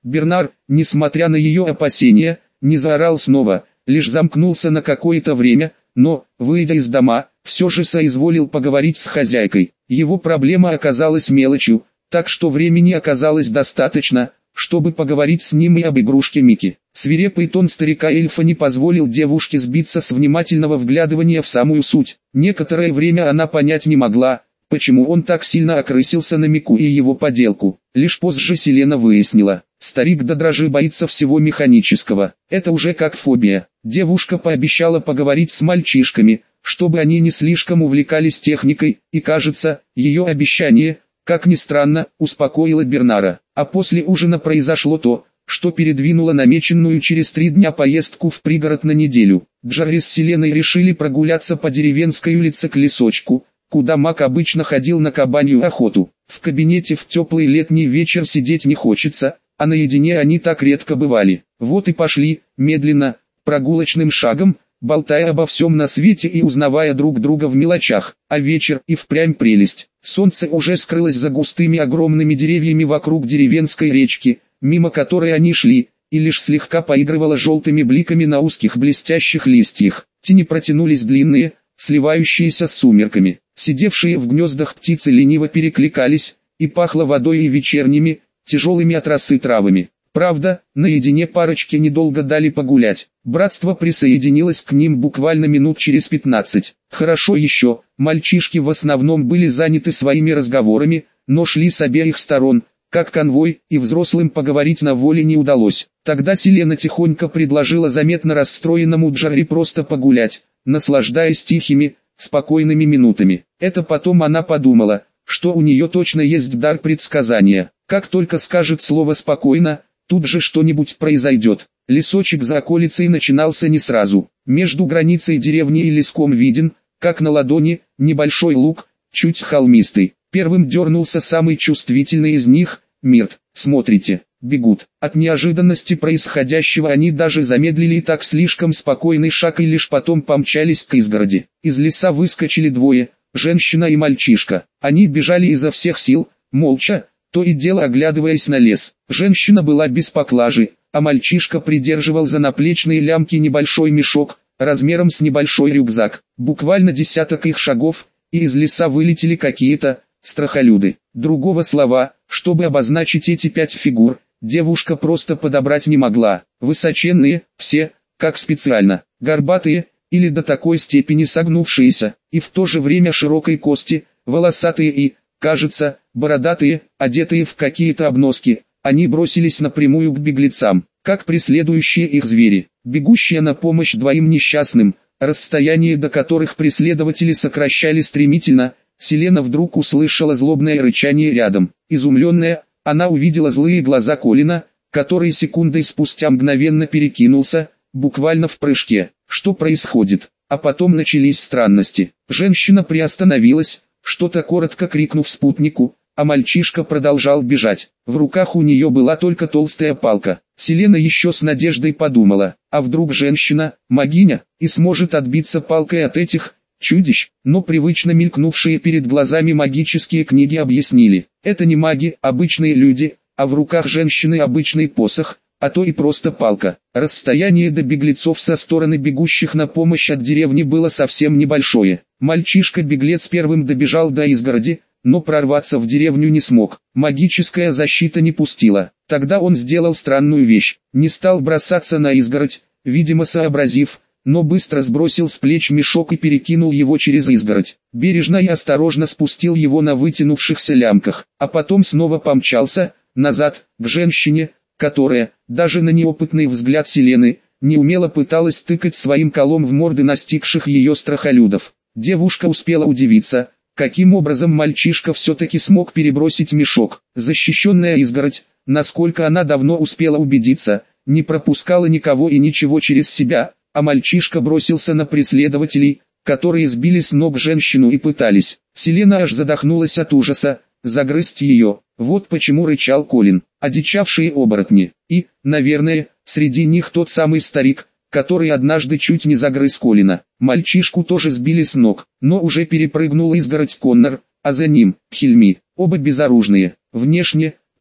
Бернар, несмотря на ее опасения, не заорал снова, лишь замкнулся на какое-то время, но, выйдя из дома, все же соизволил поговорить с хозяйкой. Его проблема оказалась мелочью, так что времени оказалось достаточно, чтобы поговорить с ним и об игрушке Микки. Свирепый тон старика-эльфа не позволил девушке сбиться с внимательного вглядывания в самую суть. Некоторое время она понять не могла, почему он так сильно окрысился на Мику и его поделку. Лишь позже Селена выяснила, старик до дрожи боится всего механического. Это уже как фобия. Девушка пообещала поговорить с мальчишками, чтобы они не слишком увлекались техникой, и кажется, ее обещание, как ни странно, успокоило Бернара. А после ужина произошло то, что передвинуло намеченную через 3 дня поездку в пригород на неделю. Джарри с Селеной решили прогуляться по деревенской улице к лесочку, куда Мак обычно ходил на кабанью охоту. В кабинете в теплый летний вечер сидеть не хочется, а наедине они так редко бывали. Вот и пошли, медленно, прогулочным шагом, болтая обо всем на свете и узнавая друг друга в мелочах. А вечер и впрямь прелесть. Солнце уже скрылось за густыми огромными деревьями вокруг деревенской речки, мимо которой они шли, и лишь слегка поигрывало желтыми бликами на узких блестящих листьях. Тени протянулись длинные, сливающиеся с сумерками. Сидевшие в гнездах птицы лениво перекликались, и пахло водой и вечерними, тяжелыми от росы травами. Правда, наедине парочке недолго дали погулять. Братство присоединилось к ним буквально минут через 15. Хорошо еще, мальчишки в основном были заняты своими разговорами, но шли с обеих сторон, как конвой, и взрослым поговорить на воле не удалось. Тогда Селена тихонько предложила заметно расстроенному Джарри просто погулять, наслаждаясь тихими, спокойными минутами. Это потом она подумала, что у нее точно есть дар предсказания. Как только скажет слово «спокойно», тут же что-нибудь произойдет. Лесочек за околицей начинался не сразу. Между границей деревни и леском виден, как на ладони, небольшой луг, чуть холмистый. Первым дернулся самый чувствительный из них, Мирт. Смотрите, бегут. От неожиданности происходящего они даже замедлили так слишком спокойный шаг и лишь потом помчались к изгороди. Из леса выскочили двое, женщина и мальчишка. Они бежали изо всех сил, молча, то и дело оглядываясь на лес. Женщина была без поклажи, а мальчишка придерживал за наплечные лямки небольшой мешок, размером с небольшой рюкзак. Буквально десяток их шагов, и из леса вылетели какие-то страхолюды. Другого слова, чтобы обозначить эти 5 фигур, девушка просто подобрать не могла. Высоченные, все, как специально, горбатые, или до такой степени согнувшиеся, и в то же время широкой кости, волосатые и, кажется, бородатые, одетые в какие-то обноски. Они бросились напрямую к беглецам, как преследующие их звери, бегущие на помощь двоим несчастным, расстояние до которых преследователи сокращали стремительно. Селена вдруг услышала злобное рычание рядом. Изумленная, она увидела злые глаза Колина, который секундой спустя мгновенно перекинулся, буквально в прыжке. Что происходит? А потом начались странности. Женщина приостановилась, что-то коротко крикнув спутнику, а мальчишка продолжал бежать. В руках у нее была только толстая палка. Селена еще с надеждой подумала, а вдруг женщина, магиня, и сможет отбиться палкой от этих чудищ, но привычно мелькнувшие перед глазами магические книги объяснили. Это не маги, обычные люди, а в руках женщины обычный посох, а то и просто палка. Расстояние до беглецов со стороны бегущих на помощь от деревни было совсем небольшое. Мальчишка-беглец первым добежал до изгороди, но прорваться в деревню не смог. Магическая защита не пустила. Тогда он сделал странную вещь. Не стал бросаться на изгородь, видимо сообразив, но быстро сбросил с плеч мешок и перекинул его через изгородь. Бережно и осторожно спустил его на вытянувшихся лямках, а потом снова помчался назад, к женщине, которая, даже на неопытный взгляд Селены, неумело пыталась тыкать своим колом в морды настигших ее страхолюдов. Девушка успела удивиться, каким образом мальчишка все-таки смог перебросить мешок. Защищенная изгородь, насколько она давно успела убедиться, не пропускала никого и ничего через себя, а мальчишка бросился на преследователей, которые сбили с ног женщину и пытались. Селена аж задохнулась от ужаса, загрызть ее. Вот почему рычал Колин. Одичавшие оборотни. И, наверное, среди них тот самый старик, который однажды чуть не загрыз Колина. Мальчишку тоже сбили с ног, но уже перепрыгнул изгородь Коннор, а за ним Хильми. Оба безоружные. Внешне,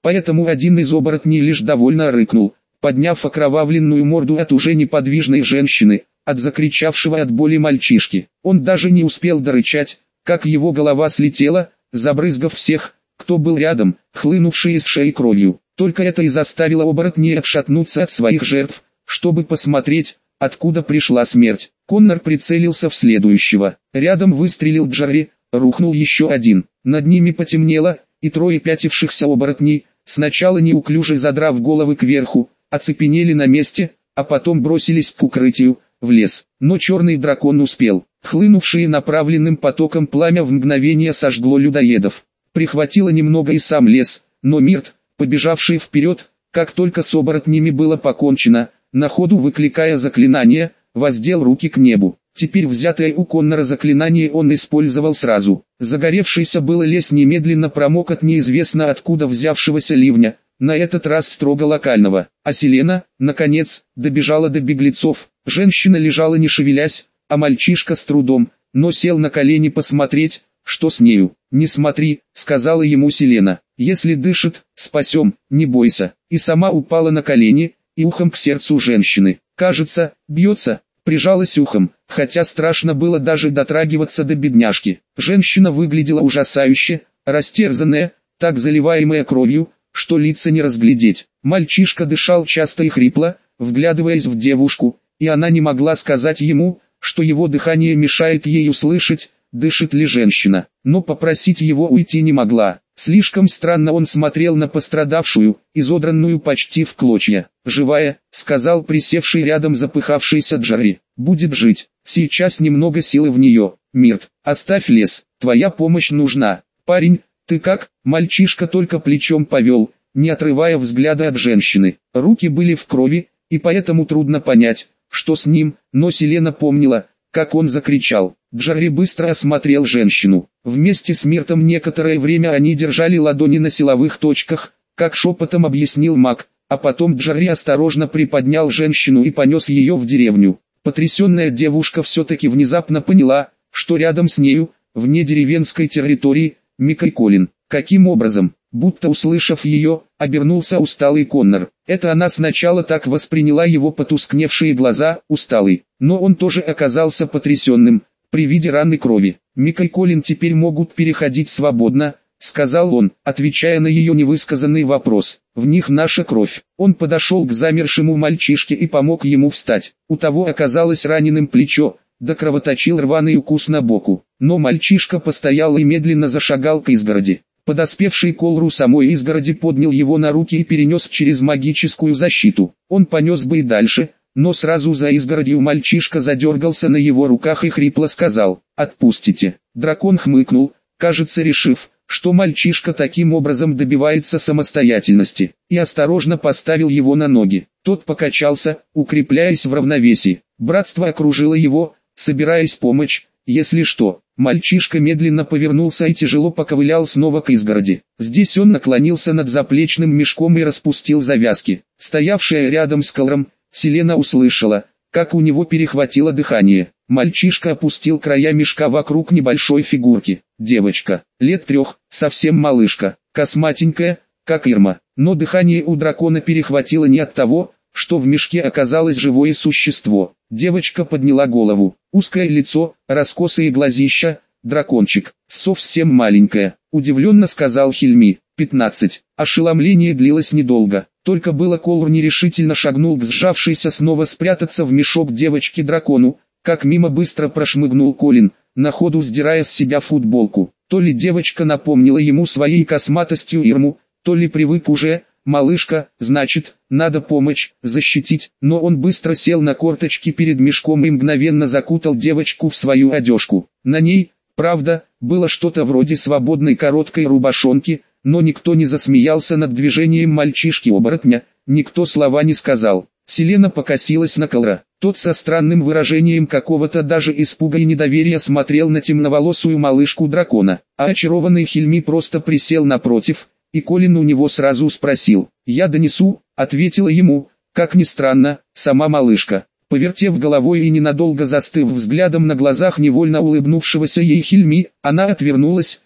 Поэтому один из оборотней лишь довольно рыкнул, подняв окровавленную морду от уже неподвижной женщины, от закричавшего от боли мальчишки. Он даже не успел дорычать, как его голова слетела, забрызгав всех, кто был рядом, хлынувшей из шеи кровью. Только это и заставило оборотней отшатнуться от своих жертв, чтобы посмотреть, откуда пришла смерть. Коннор прицелился в следующего. Рядом выстрелил Джарри, рухнул еще один. Над ними потемнело, и трое пятившихся оборотней, сначала неуклюже задрав головы кверху, оцепенели на месте, а потом бросились к укрытию, в лес. Но черный дракон успел. Хлынувшее направленным потоком пламя в мгновение сожгло людоедов. Прихватило немного и сам лес, но Мирт, побежавший вперед, как только с оборотнями было покончено, на ходу выкликая заклинание, воздел руки к небу. Теперь взятое у Коннора заклинание он использовал сразу. Загоревшийся было лес немедленно промок от неизвестно откуда взявшегося ливня, на этот раз строго локального. А Селена, наконец, добежала до беглецов. Женщина лежала не шевелясь, а мальчишка с трудом, но сел на колени посмотреть, что с нею. «Не смотри», — сказала ему Селена. «Если дышит, спасем, не бойся». И сама упала на колени, и ухом к сердцу женщины. «Кажется, бьется», прижалась ухом, хотя страшно было даже дотрагиваться до бедняжки. Женщина выглядела ужасающе, растерзанная, так заливаемая кровью, что лица не разглядеть. Мальчишка дышал часто и хрипло, вглядываясь в девушку, и она не могла сказать ему, что его дыхание мешает ей услышать, дышит ли женщина. Но попросить его уйти не могла. Слишком странно он смотрел на пострадавшую, изодранную почти в клочья. «Живая», — сказал присевший рядом запыхавшийся Джарри. «Будет жить. Сейчас немного силы в нее. Мирт, оставь лес, твоя помощь нужна». «Парень, ты как?» Мальчишка только плечом повел, не отрывая взгляда от женщины. Руки были в крови, и поэтому трудно понять, что с ним, но Селена помнила, как он закричал. Джарри быстро осмотрел женщину. Вместе с Миртом некоторое время они держали ладони на силовых точках, как шепотом объяснил маг, а потом Джарри осторожно приподнял женщину и понес ее в деревню. Потрясенная девушка все-таки внезапно поняла, что рядом с нею, вне деревенской территории, Микай Колин. Каким образом? Будто услышав ее, обернулся усталый Коннор. Это она сначала так восприняла его потускневшие глаза, усталый. Но он тоже оказался потрясенным, при виде раны крови. «Микай Колин теперь могут переходить свободно», — сказал он, отвечая на ее невысказанный вопрос. «В них наша кровь». Он подошел к замершему мальчишке и помог ему встать. У того оказалось раненым плечо, да кровоточил рваный укус на боку. Но мальчишка постоял и медленно зашагал к изгороди. Подоспевший к Олру самой изгороди поднял его на руки и перенес через магическую защиту. Он понес бы и дальше, но сразу за изгородью мальчишка задергался на его руках и хрипло сказал: «Отпустите». Дракон хмыкнул, кажется решив, что мальчишка таким образом добивается самостоятельности, и осторожно поставил его на ноги. Тот покачался, укрепляясь в равновесии. Братство окружило его, собираясь помочь, если что. Мальчишка медленно повернулся и тяжело поковылял снова к изгороди. Здесь он наклонился над заплечным мешком и распустил завязки. Стоявшая рядом с Колром, Селена услышала, как у него перехватило дыхание. Мальчишка опустил края мешка вокруг небольшой фигурки. Девочка, лет 3, совсем малышка, косматенькая, как Ирма. Но дыхание у дракона перехватило не от того, что в мешке оказалось живое существо. Девочка подняла голову. Узкое лицо, раскосые глазища, дракончик. «Совсем маленькая», — удивленно сказал Хильми. 15. Ошеломление длилось недолго. Только было Колр нерешительно шагнул к сжавшейся снова спрятаться в мешок девочке-дракону, как мимо быстро прошмыгнул Колин, на ходу сдирая с себя футболку. То ли девочка напомнила ему своей косматостью Ирму, то ли привык уже. «Малышка, значит, надо помочь, защитить», но он быстро сел на корточки перед мешком и мгновенно закутал девочку в свою одежку. На ней, правда, было что-то вроде свободной короткой рубашонки, но никто не засмеялся над движением мальчишки-оборотня, никто слова не сказал. Селена покосилась на Колра. Тот со странным выражением какого-то даже испуга и недоверия смотрел на темноволосую малышку дракона, а очарованный Хильми просто присел напротив, и Колин у него сразу спросил. «Я донесу», — ответила ему, как ни странно, сама малышка. Повертев головой и ненадолго застыв взглядом на глазах невольно улыбнувшегося ей Хильми, она отвернулась,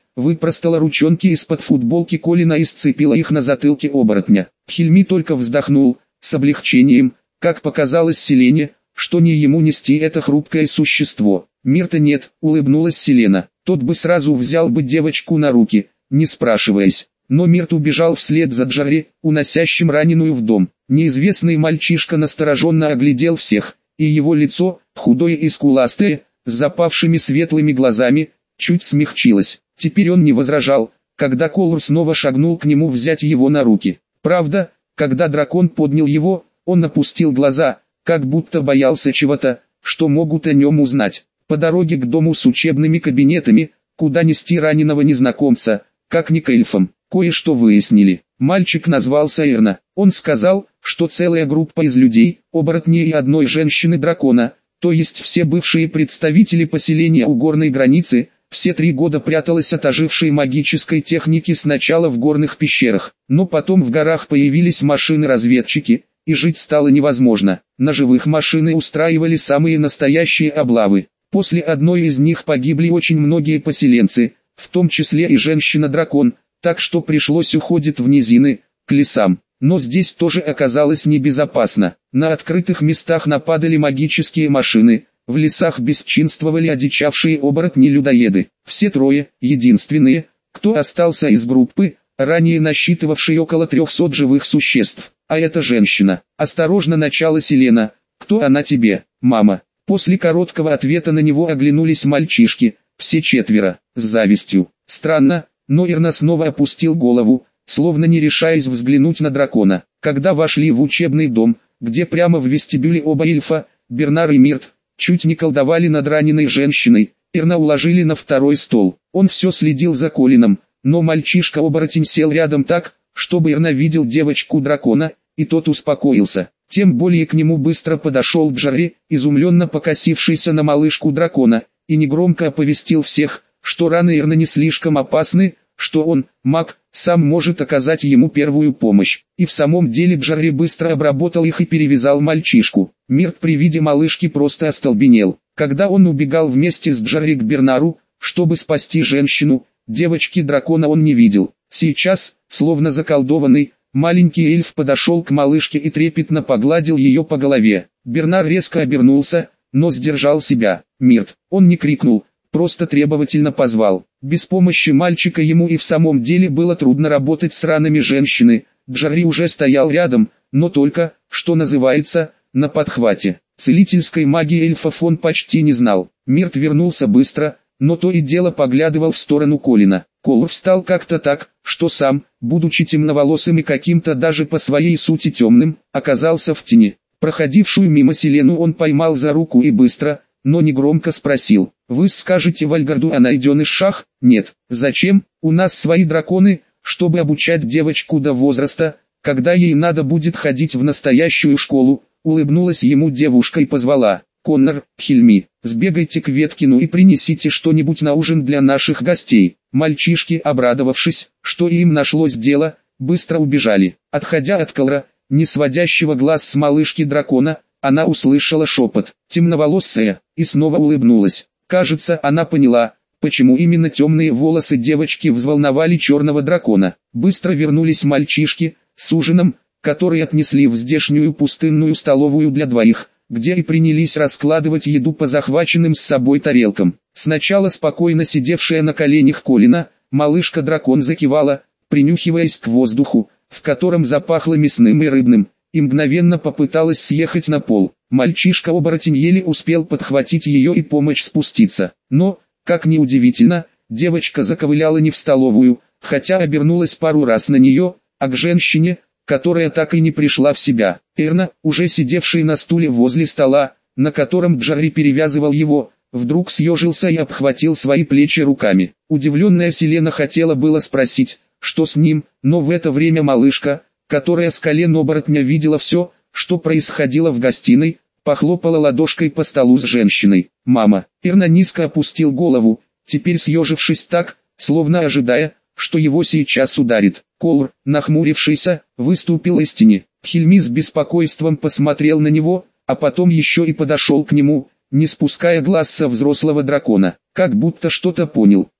выпростала ручонки из-под футболки Колина и сцепила их на затылке оборотня. Хильми только вздохнул, с облегчением, как показалось Селене, что не ему нести это хрупкое существо. «Мирта нет», — улыбнулась Селена, — «тот бы сразу взял бы девочку на руки, не спрашиваясь». Но Мирт убежал вслед за Джарри, уносящим раненую в дом. Неизвестный мальчишка настороженно оглядел всех, и его лицо, худое и скуластое, с запавшими светлыми глазами, чуть смягчилось. Теперь он не возражал, когда Колор снова шагнул к нему взять его на руки. Правда, когда дракон поднял его, он опустил глаза, как будто боялся чего-то, что могут о нем узнать. По дороге к дому с учебными кабинетами, куда нести раненого незнакомца, как ни к эльфам, кое-что выяснили. Мальчик назвался Эрна. Он сказал, что целая группа из людей, оборотней и одной женщины-дракона, то есть все бывшие представители поселения у горной границы, все 3 года пряталась от ожившей магической техники сначала в горных пещерах, но потом в горах появились машины-разведчики, и жить стало невозможно. На живых машины устраивали самые настоящие облавы. После одной из них погибли очень многие поселенцы, в том числе и женщина-дракон, так что пришлось уходить в низины, к лесам. Но здесь тоже оказалось небезопасно. На открытых местах нападали магические машины, в лесах бесчинствовали одичавшие оборотни-людоеды. Все 3, единственные, кто остался из группы, ранее насчитывавшей около 300 живых существ. А это женщина. «Осторожно», начала Селена. «Кто она тебе, мама?» После короткого ответа на него оглянулись мальчишки, все 4, с завистью. Странно, но Эрна снова опустил голову, словно не решаясь взглянуть на дракона. Когда вошли в учебный дом, где прямо в вестибюле оба эльфа, Бернар и Мирт, чуть не колдовали над раненой женщиной, Эрна уложили на 2-й стол. Он все следил за Колином, но мальчишка-оборотень сел рядом так, чтобы Эрна видел девочку-дракона, и тот успокоился. Тем более к нему быстро подошел Джарри, изумленно покосившийся на малышку дракона, и негромко оповестил всех, что раны Эрна не слишком опасны, что он, маг, сам может оказать ему первую помощь. И в самом деле Джарри быстро обработал их и перевязал мальчишку. Мирт при виде малышки просто остолбенел. Когда он убегал вместе с Джарри к Бернару, чтобы спасти женщину, девочки-дракона он не видел. Сейчас, словно заколдованный, маленький эльф подошел к малышке и трепетно погладил ее по голове. Бернар резко обернулся, но сдержал себя. «Мирт!» Он не крикнул, просто требовательно позвал. Без помощи мальчика ему и в самом деле было трудно работать с ранами женщины. Джарри уже стоял рядом, но только, что называется, на подхвате. Целительской магии эльфов он почти не знал. Мирт вернулся быстро, но то и дело поглядывал в сторону Колина. Колор встал как-то так, что сам, будучи темноволосым и каким-то даже по своей сути темным, оказался в тени. Проходившую мимо Селену он поймал за руку и быстро, но негромко спросил: «Вы скажете Вальгарду о найденышах?» «Нет». «Зачем? У нас свои драконы, чтобы обучать девочку до возраста, когда ей надо будет ходить в настоящую школу», улыбнулась ему девушка и позвала: «Коннор, Хильми, сбегайте к Веткину и принесите что-нибудь на ужин для наших гостей». Мальчишки, обрадовавшись, что им нашлось дело, быстро убежали. Отходя от Колора, не сводящего глаз с малышки дракона, она услышала шепот «темноволосая» и снова улыбнулась. Кажется, она поняла, почему именно темные волосы девочки взволновали черного дракона. Быстро вернулись мальчишки с ужином, который отнесли в здешнюю пустынную столовую для двоих, где и принялись раскладывать еду по захваченным с собой тарелкам. Сначала спокойно сидевшая на коленях Колина, малышка-дракон закивала, принюхиваясь к воздуху, в котором запахло мясным и рыбным, и мгновенно попыталась съехать на пол. Мальчишка-оборотень еле успел подхватить ее и помочь спуститься. Но, как ни удивительно, девочка заковыляла не в столовую, хотя обернулась пару раз на нее, а к женщине, которая так и не пришла в себя. Эрна, уже сидевший на стуле возле стола, на котором Джарри перевязывал его, вдруг съежился и обхватил свои плечи руками. Удивленная Селена хотела было спросить, что с ним, но в это время малышка, которая с колен оборотня видела все, что происходило в гостиной, похлопала ладошкой по столу с женщиной. «Мама!» Эрна низко опустил голову, теперь съежившись так, словно ожидая, что его сейчас ударит. Колор, нахмурившийся, выступил из тени. Хильми с беспокойством посмотрел на него, а потом еще и подошел к нему, не спуская глаз со взрослого дракона, как будто что-то понял.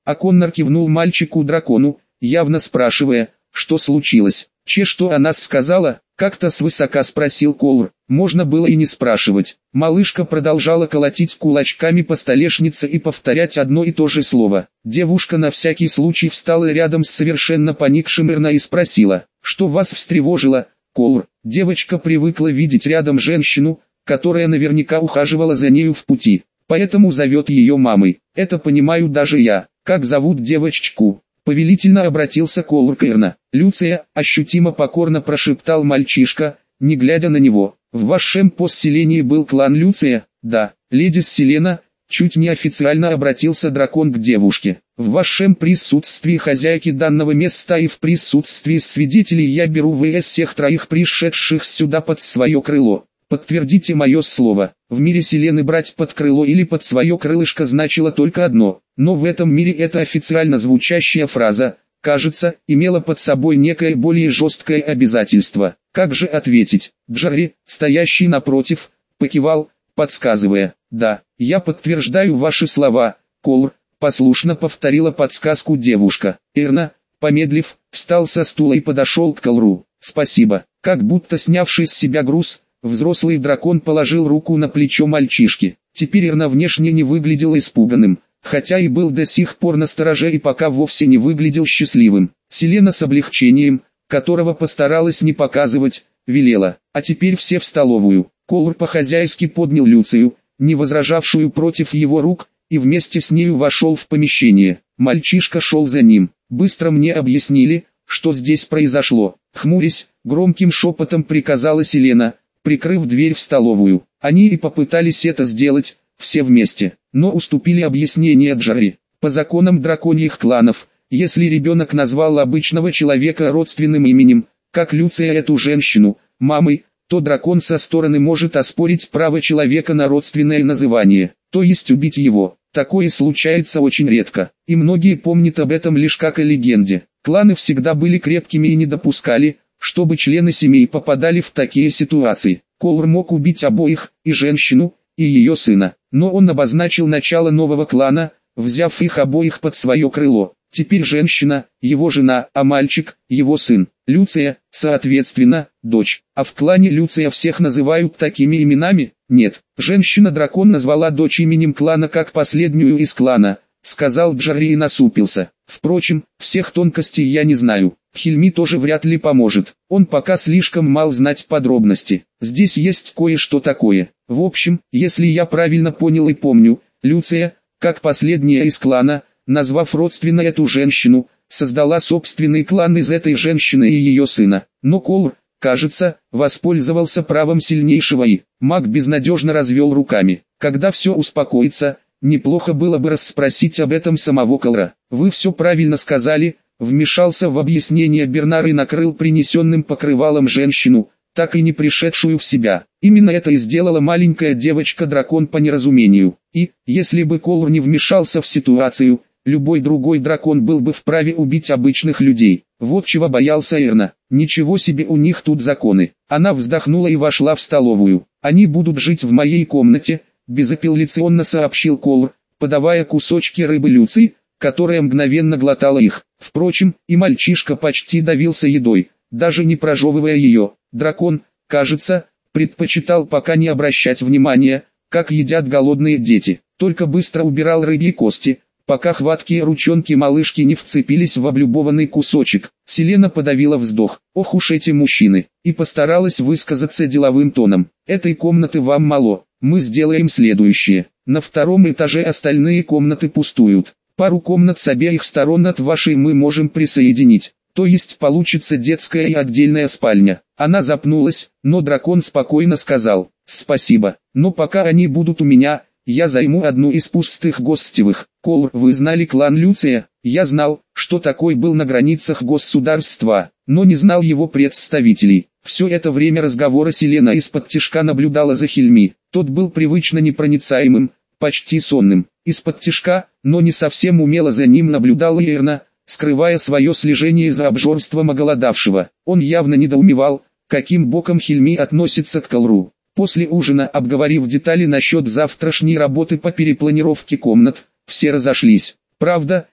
А Коннор кивнул мальчику-дракону, явно спрашивая, что случилось. Что о нас сказала? Как-то свысока спросил Колор. Можно было и не спрашивать. Малышка продолжала колотить кулачками по столешнице и повторять одно и то же слово. Девушка на всякий случай встала рядом с совершенно поникшим Эрна и спросила, что вас встревожило, Колор? Девочка привыкла видеть рядом женщину, которая наверняка ухаживала за нею в пути, поэтому зовет ее мамой. Это понимаю даже я. Как зовут девочку? Повелительно обратился Колор к Эрна. Люция, ощутимо покорно прошептал мальчишка, не глядя на него. В вашем поселении был клан Люция? Да, леди Селена, чуть неофициально обратился дракон к девушке. В вашем присутствии хозяйки данного места и в присутствии свидетелей я беру вас всех троих пришедших сюда под свое крыло. Подтвердите мое слово. В мире Селены брать под крыло или под свое крылышко значило только одно, но в этом мире эта официально звучащая фраза, кажется, имела под собой некое более жесткое обязательство. Как же ответить? Джарри, стоящий напротив, покивал, подсказывая. Да, я подтверждаю ваши слова, Колор, послушно повторила подсказку девушка. Эрна, помедлив, встал со стула и подошел к Колору. Спасибо. Как будто снявший с себя груз, взрослый дракон положил руку на плечо мальчишки. Теперь Эрна внешне не выглядел испуганным, хотя и был до сих пор настороже и пока вовсе не выглядел счастливым. Селена с облегчением, которого постаралась не показывать, велела: а теперь все в столовую. Колор по-хозяйски поднял Люцию, не возражавшую против его рук, и вместе с нею вошел в помещение. Мальчишка шел за ним. Быстро мне объяснили, что здесь произошло. Хмурясь, громким шепотом приказала Селена, прикрыв дверь в столовую. Они и попытались это сделать, все вместе, но уступили объяснение Джарри. По законам драконьих кланов, если ребенок назвал обычного человека родственным именем, как Люция эту женщину, мамой, то дракон со стороны может оспорить право человека на родственное называние, то есть убить его. Такое случается очень редко, и многие помнят об этом лишь как о легенде. Кланы всегда были крепкими и не допускали, чтобы члены семей попадали в такие ситуации. Колор мог убить обоих, и женщину, и ее сына, но он обозначил начало нового клана, взяв их обоих под свое крыло. Теперь женщина, его жена, а мальчик, его сын. Люция, соответственно, дочь. А в клане Люция всех называют такими именами? Нет. Женщина-дракон назвала дочь именем клана как последнюю из клана, сказал Джарри и насупился. Впрочем, всех тонкостей я не знаю. Хильми тоже вряд ли поможет. Он пока слишком мал знать подробности. Здесь есть кое-что такое. В общем, если я правильно понял и помню, Люция, как последняя из клана, назвав родственно эту женщину, создала собственный клан из этой женщины и ее сына. Но Колор, кажется, воспользовался правом сильнейшего и... Маг безнадежно развел руками. Когда все успокоится, неплохо было бы расспросить об этом самого Колора. Вы все правильно сказали, вмешался в объяснение Бернар и накрыл принесенным покрывалом женщину, так и не пришедшую в себя. Именно это и сделала маленькая девочка-дракон по неразумению. И, если бы Колор не вмешался в ситуацию, любой другой дракон был бы вправе убить обычных людей. Вот чего боялся Эрна. Ничего себе у них тут законы. Она вздохнула и вошла в столовую. Они будут жить в моей комнате, безапелляционно сообщил Колор, подавая кусочки рыбы Люции, которая мгновенно глотала их. Впрочем, и мальчишка почти давился едой, даже не прожевывая ее. Дракон, кажется, предпочитал пока не обращать внимания, как едят голодные дети. Только быстро убирал рыбьи кости, пока хваткие ручонки малышки не вцепились в облюбованный кусочек. Селена подавила вздох. Ох уж эти мужчины. И постаралась высказаться деловым тоном. Этой комнаты вам мало. Мы сделаем следующее. На втором этаже остальные комнаты пустуют. Пару комнат с обеих сторон от вашей мы можем присоединить. То есть получится детская и отдельная спальня. Она запнулась, но дракон спокойно сказал: спасибо, но пока они будут у меня, я займу одну из пустых гостевых. Колор, вы знали клан Люция? Я знал, что такой был на границах государства, но не знал его представителей. Все это время разговора Селена из-под-тишка наблюдала за Хильми. Тот был привычно непроницаемым, почти сонным. Из-под-тишка, но не совсем умело за ним наблюдала Эрна, скрывая свое слежение за обжорством оголодавшего. Он явно недоумевал, каким боком Хильми относится к Колору. После ужина, обговорив детали насчет завтрашней работы по перепланировке комнат, все разошлись. Правда,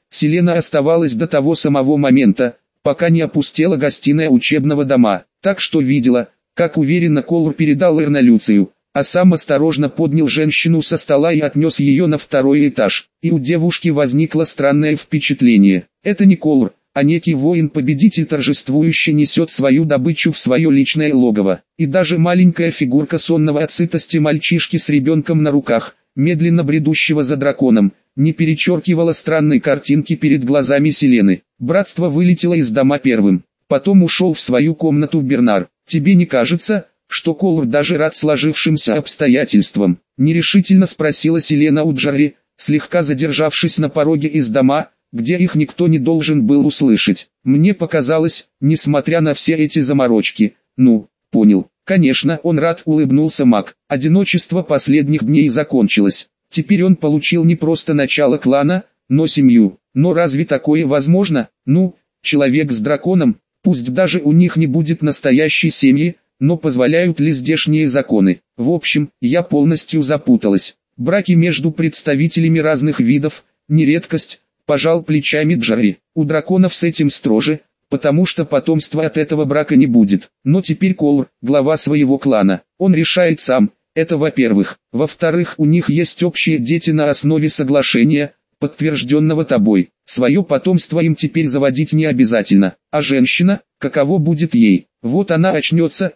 Селена оставалась до того самого момента, пока не опустела гостиная учебного дома, так что видела, как уверенно Колор передал Эрна Люцию, а сам осторожно поднял женщину со стола и отнес ее на второй этаж. И у девушки возникло странное впечатление. Это не Колор, а некий воин-победитель торжествующе несет свою добычу в свое личное логово. И даже маленькая фигурка сонного от сытости мальчишки с ребенком на руках, медленно бредущего за драконом, не перечеркивала странной картинки перед глазами Селены. Братство вылетело из дома первым. Потом ушел в свою комнату Бернар. «Тебе не кажется, что Колор даже рад сложившимся обстоятельствам?» — нерешительно спросила Селена у Джарри, слегка задержавшись на пороге из дома, где их никто не должен был услышать. «Мне показалось, несмотря на все эти заморочки, понял». «Конечно, он рад», — улыбнулся маг. Одиночество последних дней закончилось. Теперь он получил не просто начало клана, но семью. Но разве такое возможно? Человек с драконом, пусть даже у них не будет настоящей семьи, но позволяют ли здешние законы? В общем, я полностью запуталась. Браки между представителями разных видов – не редкость, пожал плечами Джарри. У драконов с этим строже, потому что потомства от этого брака не будет. Но теперь Колор, глава своего клана, он решает сам, это во-первых. Во-вторых, у них есть общие дети на основе соглашения, подтвержденного тобой. Свое потомство им теперь заводить не обязательно. А женщина, каково будет ей? Вот она очнется,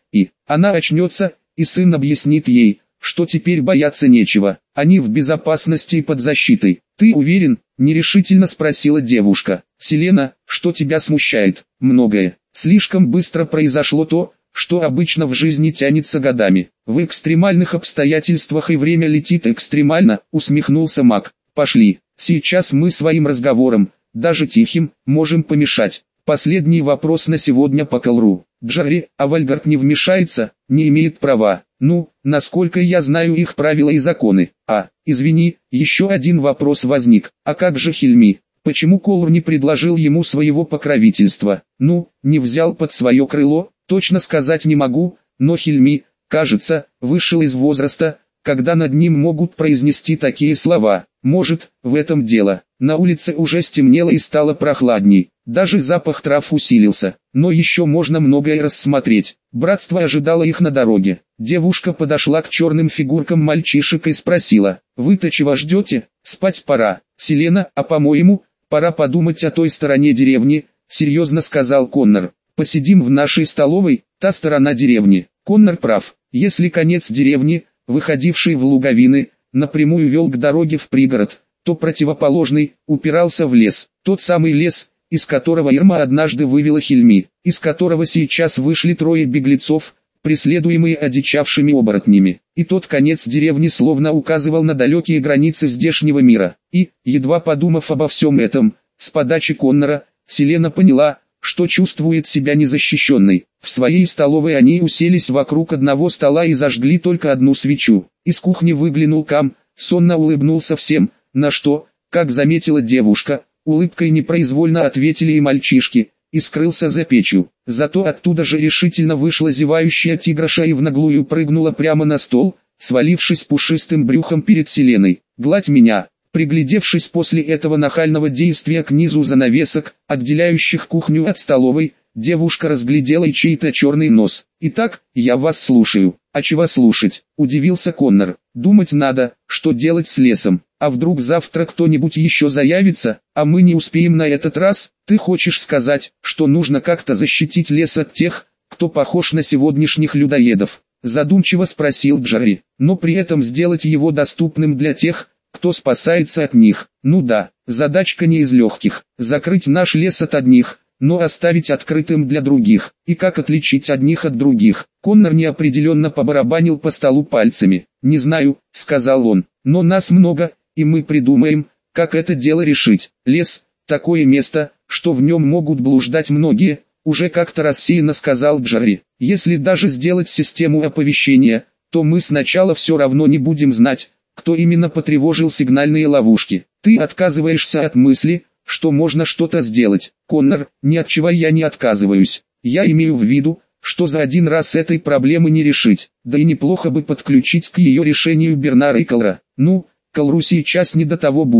и сын объяснит ей, что теперь бояться нечего. Они в безопасности и под защитой. Ты уверен? Нерешительно спросила девушка. Селена, что тебя смущает? Многое. Слишком быстро произошло то, что обычно в жизни тянется годами. В экстремальных обстоятельствах и время летит экстремально, усмехнулся маг. Пошли. Сейчас мы своим разговором, даже тихим, можем помешать. Последний вопрос на сегодня по Колру. Джарри, а Вальгард не вмешается, не имеет права. Насколько я знаю их правила и законы. Извини, еще один вопрос возник. А как же Хильми? Почему Колор не предложил ему своего покровительства? Не взял под свое крыло, точно сказать не могу, но Хильми, кажется, вышел из возраста, когда над ним могут произнести такие слова. Может, в этом дело. На улице уже стемнело и стало прохладней. Даже запах трав усилился. Но еще можно многое рассмотреть. Братство ожидало их на дороге. Девушка подошла к черным фигуркам мальчишек и спросила: «Вы-то чего ждете? Спать пора». «Селена, а по-моему, пора подумать о той стороне деревни», — серьезно сказал Коннор. «Посидим в нашей столовой, та сторона деревни». Коннор прав. Если конец деревни, выходивший в луговины, напрямую вел к дороге в пригород, то противоположный упирался в лес. Тот самый лес, из которого Ирма однажды вывела Хильми, из которого сейчас вышли трое беглецов, преследуемые одичавшими оборотнями. И тот конец деревни словно указывал на далекие границы здешнего мира. И, едва подумав обо всем этом, с подачи Коннора, Селена поняла, что чувствует себя незащищенной. В своей столовой они уселись вокруг одного стола и зажгли только одну свечу. Из кухни выглянул Кам, сонно улыбнулся всем, на что, как заметила девушка, улыбкой непроизвольно ответили и мальчишки, и скрылся за печью. Зато оттуда же решительно вышла зевающая тиграша и в наглую прыгнула прямо на стол, свалившись пушистым брюхом перед Селеной. «Гладь меня!» Приглядевшись после этого нахального действия к низу занавесок, отделяющих кухню от столовой, девушка разглядела и чей-то черный нос. «Итак, я вас слушаю». «А чего слушать?» – удивился Коннор. «Думать надо, что делать с лесом. А вдруг завтра кто-нибудь еще заявится, а мы не успеем на этот раз? Ты хочешь сказать, что нужно как-то защитить лес от тех, кто похож на сегодняшних людоедов?» – задумчиво спросил Джарри. «Но при этом сделать его доступным для тех, кто спасается от них. Да, задачка не из легких. Закрыть наш лес от одних, но оставить открытым для других. И как отличить одних от других?» Коннор неопределенно побарабанил по столу пальцами. «Не знаю», — сказал он, — «но нас много, и мы придумаем, как это дело решить. Лес — такое место, что в нем могут блуждать многие», — уже как-то рассеянно сказал Джарри. «Если даже сделать систему оповещения, то мы сначала все равно не будем знать, кто именно потревожил сигнальные ловушки. Ты отказываешься от мысли, что можно что-то сделать. Коннор, ни от чего я не отказываюсь. Я имею в виду, что за один раз этой проблемы не решить. Да и неплохо бы подключить к ее решению Бернара и Колра. Колру сейчас не до того будет,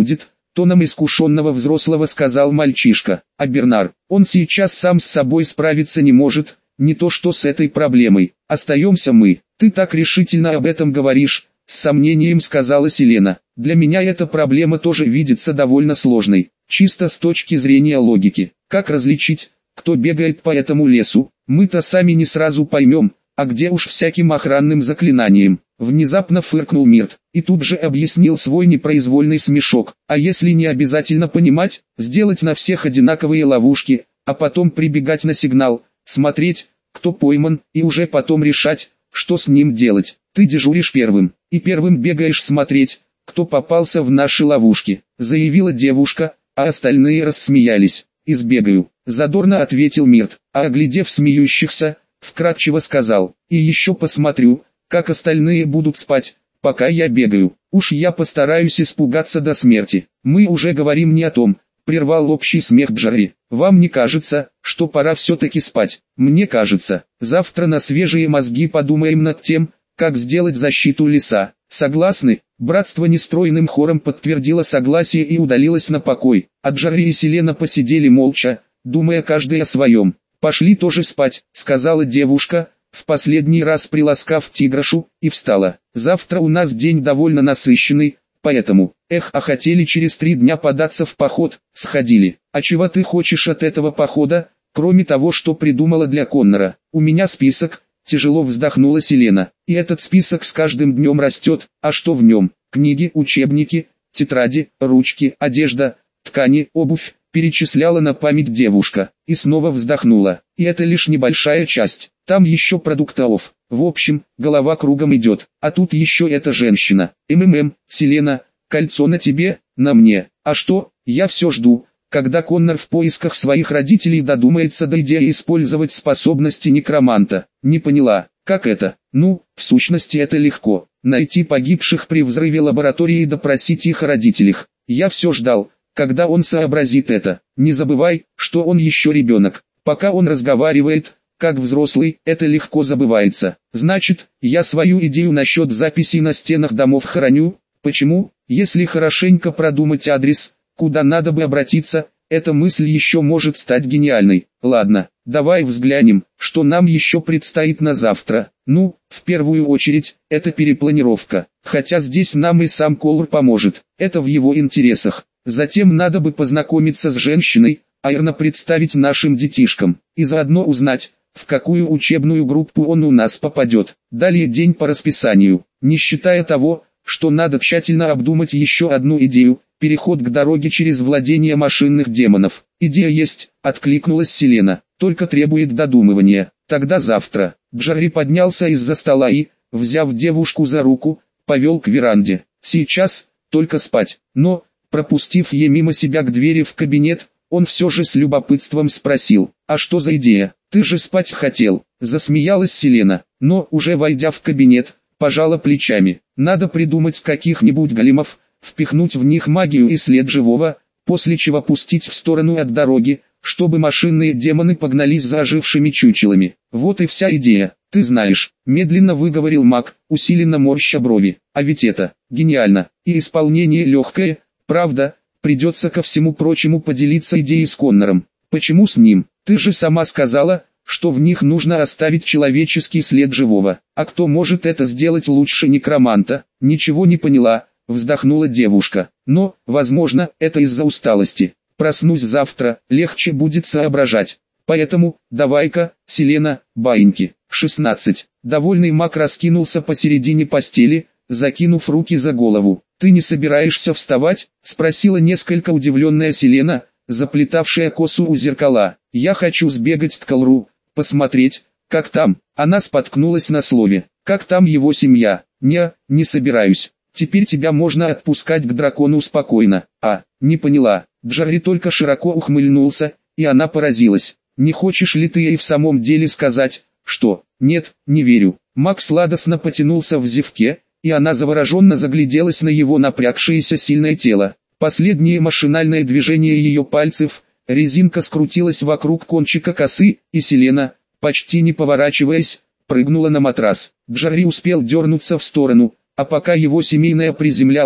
тоном искушенного взрослого сказал мальчишка. А Бернар, он сейчас сам с собой справиться не может, не то что с этой проблемой. Остаемся мы. Ты так решительно об этом говоришь, с сомнением сказала Селена. Для меня эта проблема тоже видится довольно сложной, чисто с точки зрения логики. Как различить, кто бегает по этому лесу? Мы-то сами не сразу поймем, а где уж всяким охранным заклинанием. Внезапно фыркнул Мирт, и тут же объяснил свой непроизвольный смешок. А если не обязательно понимать, сделать на всех одинаковые ловушки, а потом прибегать на сигнал, смотреть, кто пойман, и уже потом решать, что с ним делать. Ты дежуришь первым, и первым бегаешь смотреть, кто попался в наши ловушки, заявила девушка, а остальные рассмеялись. «Избегаю», — задорно ответил Мирт, а оглядев смеющихся, вкратчиво сказал, «И еще посмотрю, как остальные будут спать, пока я бегаю. Уж я постараюсь испугаться до смерти. Мы уже говорим не о том», — прервал общий смех Джарри. «Вам не кажется, что пора все-таки спать?» «Мне кажется, завтра на свежие мозги подумаем над тем, как сделать защиту леса. Согласны?» Братство нестройным хором подтвердило согласие и удалилось на покой, а Джарри и Селена посидели молча, думая каждый о своем. «Пошли тоже спать», — сказала девушка, в последний раз приласкав тиграшу, и встала. «Завтра у нас день довольно насыщенный, поэтому, а хотели через 3 дня податься в поход, сходили. А чего ты хочешь от этого похода, кроме того, что придумала для Коннора? У меня список». Тяжело вздохнула Селена. «И этот список с каждым днем растет, а что в нем? Книги, учебники, тетради, ручки, одежда, ткани, обувь», перечисляла на память девушка, и снова вздохнула. «И это лишь небольшая часть, там еще продуктов. В общем, голова кругом идет, а тут еще эта женщина. Селена, кольцо на тебе, на мне. А что, я все жду, когда Коннор в поисках своих родителей додумается до идеи использовать способности некроманта». «Не поняла, как это?» «Ну, в сущности это легко. Найти погибших при взрыве лаборатории и допросить их о родителях. Я все ждал, когда он сообразит это. Не забывай, что он еще ребенок. Пока он разговаривает, как взрослый, это легко забывается. Значит, я свою идею насчет записей на стенах домов храню. Почему? Если хорошенько продумать адрес, куда надо бы обратиться, эта мысль еще может стать гениальной. Ладно, давай взглянем, что нам еще предстоит на завтра. Ну, в первую очередь, это перепланировка. Хотя здесь нам и сам Колор поможет. Это в его интересах. Затем надо бы познакомиться с женщиной, Айрна представить нашим детишкам. И заодно узнать, в какую учебную группу он у нас попадет. Далее день по расписанию. Не считая того, что надо тщательно обдумать еще одну идею. Переход к дороге через владение машинных демонов. «Идея есть», — откликнулась Селена, — «только требует додумывания. Тогда завтра». Джарри поднялся из-за стола и, взяв девушку за руку, повел к веранде. «Сейчас, только спать». Но, пропустив ей мимо себя к двери в кабинет, он все же с любопытством спросил, «А что за идея? Ты же спать хотел?» Засмеялась Селена, но, уже войдя в кабинет, пожала плечами. «Надо придумать каких-нибудь големов, впихнуть в них магию и след живого, после чего пустить в сторону от дороги, чтобы машинные демоны погнались за ожившими чучелами. Вот и вся идея. Ты знаешь», — медленно выговорил маг, усиленно морща брови. «А ведь это гениально, и исполнение легкое, правда, придется ко всему прочему поделиться идеей с Коннором». «Почему с ним? Ты же сама сказала, что в них нужно оставить человеческий след живого. А кто может это сделать лучше некроманта?» «Ничего не поняла», — вздохнула девушка. «Но, возможно, это из-за усталости. Проснусь завтра, легче будет соображать. Поэтому, давай-ка, Селена, баиньки». 16. Довольный маг раскинулся посередине постели, закинув руки за голову. «Ты не собираешься вставать?» — спросила несколько удивленная Селена, заплетавшая косу у зеркала. «Я хочу сбегать к Колру, посмотреть, как там». Она споткнулась на слове. «Как там его семья?» Не собираюсь. Теперь тебя можно отпускать к дракону спокойно». «А, не поняла». Джарри только широко ухмыльнулся, и она поразилась. «Не хочешь ли ты ей в самом деле сказать, что?» «Нет, не верю». Макс сладостно потянулся в зевке, и она завороженно загляделась на его напрягшееся сильное тело. Последнее машинальное движение ее пальцев, резинка скрутилась вокруг кончика косы, и Селена, почти не поворачиваясь, прыгнула на матрас. Джарри успел дернуться в сторону, а пока его семейная приземлялась,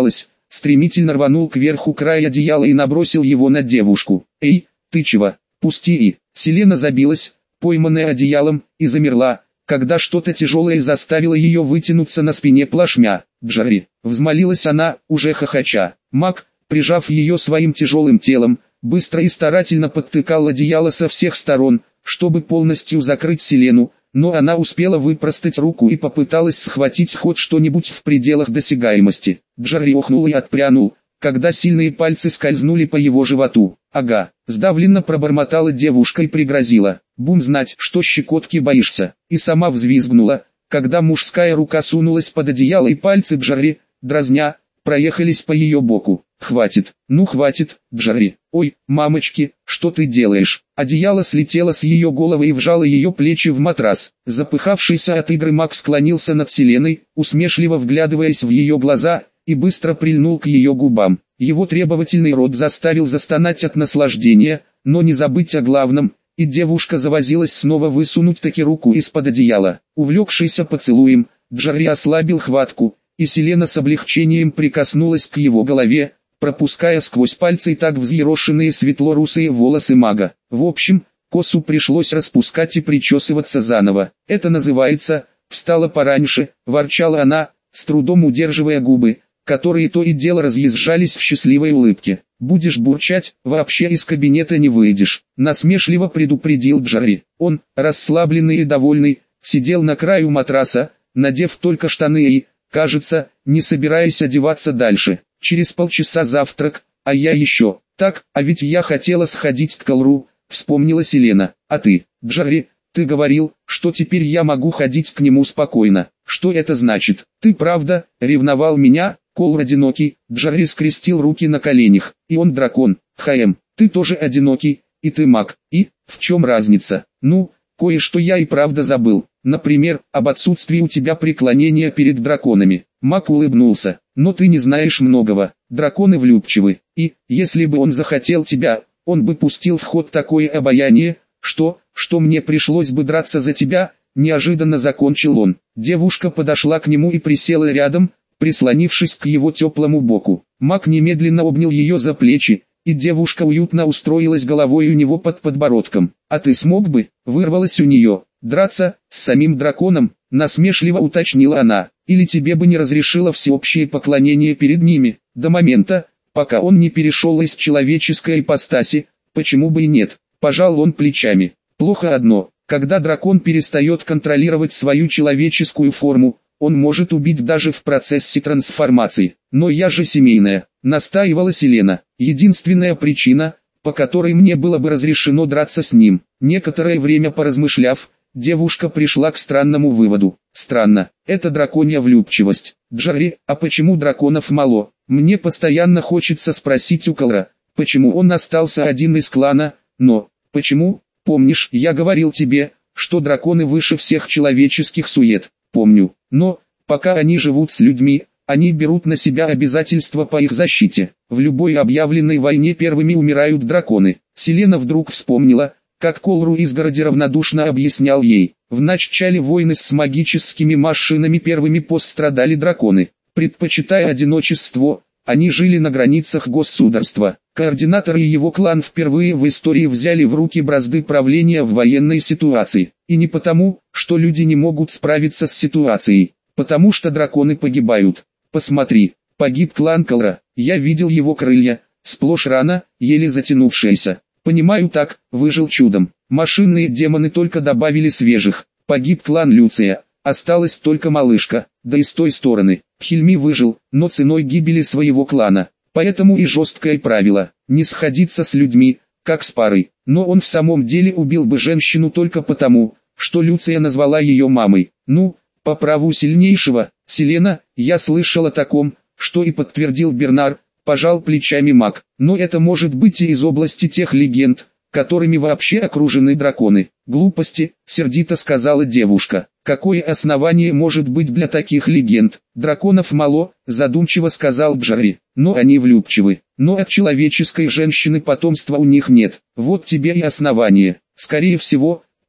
стремительно рванул кверху край одеяла и набросил его на девушку. «Эй, ты чего? Пусти!» И Селена забилась, пойманная одеялом, и замерла, когда что-то тяжелое заставило ее вытянуться на спине плашмя. «Джарри!» — взмолилась она, уже хохоча. Мак, прижав ее своим тяжелым телом, быстро и старательно подтыкал одеяло со всех сторон, чтобы полностью закрыть Селену, но она успела выпростать руку и попыталась схватить хоть что-нибудь в пределах досягаемости. Джарри охнул и отпрянул, когда сильные пальцы скользнули по его животу. «Ага», — сдавленно пробормотала девушка и пригрозила. «Бум знать, что щекотки боишься», и сама взвизгнула, когда мужская рука сунулась под одеяло и пальцы Джарри, дразня, проехались по ее боку. «Хватит, ну хватит, Джарри, ой, мамочки, что ты делаешь?» Одеяло слетело с ее головы и вжало ее плечи в матрас. Запыхавшийся от игры Мак склонился над Селеной, усмешливо вглядываясь в ее глаза, и быстро прильнул к ее губам. Его требовательный рот заставил застонать от наслаждения, но не забыть о главном, и девушка завозилась снова высунуть таки руку из-под одеяла. Увлекшийся поцелуем, Джарри ослабил хватку, и Селена с облегчением прикоснулась к его голове, пропуская сквозь пальцы и так взъерошенные светло-русые волосы мага. В общем, косу пришлось распускать и причесываться заново. «Это называется, встала пораньше», — ворчала она, с трудом удерживая губы, которые то и дело разъезжались в счастливой улыбке. «Будешь бурчать, вообще из кабинета не выйдешь», — насмешливо предупредил Джарри. Он, расслабленный и довольный, сидел на краю матраса, надев только штаны и, кажется, не собираясь одеваться дальше. «Через полчаса завтрак, а я еще. Так, а ведь я хотела сходить к Колру», — вспомнила Селена. «А ты, Джарри, ты говорил, что теперь я могу ходить к нему спокойно. Что это значит? Ты правда ревновал меня?» Колр одинокий, Джарри скрестил руки на коленях. «И он дракон. Хаэм, ты тоже одинокий, и ты маг. И, в чем разница? Ну, кое-что я и правда забыл. Например, об отсутствии у тебя преклонения перед драконами». Маг улыбнулся. «Но ты не знаешь многого. Драконы влюбчивы. И, если бы он захотел тебя, он бы пустил в ход такое обаяние, что мне пришлось бы драться за тебя», неожиданно закончил он. Девушка подошла к нему и присела рядом, прислонившись к его теплому боку. Маг немедленно обнял ее за плечи, и девушка уютно устроилась головой у него под подбородком. «А ты смог бы?» — вырвалось у нее. «Драться с самим драконом?» — насмешливо уточнила она. «Или тебе бы не разрешило всеобщее поклонение перед ними, до момента, пока он не перешел из человеческой ипостаси, почему бы и нет?» — пожал он плечами. «Плохо одно, когда дракон перестает контролировать свою человеческую форму, он может убить даже в процессе трансформации. Но я же семейная», — настаивала Селена. «Единственная причина, по которой мне было бы разрешено драться с ним». Некоторое время поразмышляв, девушка пришла к странному выводу. «Странно, это драконья влюбчивость. Джарри, а почему драконов мало? Мне постоянно хочется спросить у Колра, почему он остался один из клана, но, почему, помнишь, я говорил тебе, что драконы выше всех человеческих сует?» «Помню, но, пока они живут с людьми, они берут на себя обязательства по их защите. В любой объявленной войне первыми умирают драконы». Селена вдруг вспомнила, как Колру изгороди равнодушно объяснял ей. В начале войны с магическими машинами первыми пострадали драконы. Предпочитая одиночество, они жили на границах государства. Координатор и его клан впервые в истории взяли в руки бразды правления в военной ситуации. И не потому, что люди не могут справиться с ситуацией, потому что драконы погибают. Посмотри, погиб клан Колра, я видел его крылья, сплошь рана, еле затянувшаяся. Понимаю так, выжил чудом. Машинные демоны только добавили свежих. Погиб клан Люция, осталась только малышка, да и с той стороны. Хильми выжил, но ценой гибели своего клана. Поэтому и жесткое правило, не сходиться с людьми, как с парой. Но он в самом деле убил бы женщину только потому, что Люция назвала ее мамой. Ну, по праву сильнейшего. Селена, я слышал о таком, что и подтвердил Бернар, пожал плечами маг. Но это может быть и из области тех легенд, которыми вообще окружены драконы. «Глупости», — сердито сказала девушка. «Какое основание может быть для таких легенд? Драконов мало», — задумчиво сказал Джарри. «Но они влюбчивы. Но от человеческой женщины потомства у них нет. Вот тебе и основание. Скорее всего,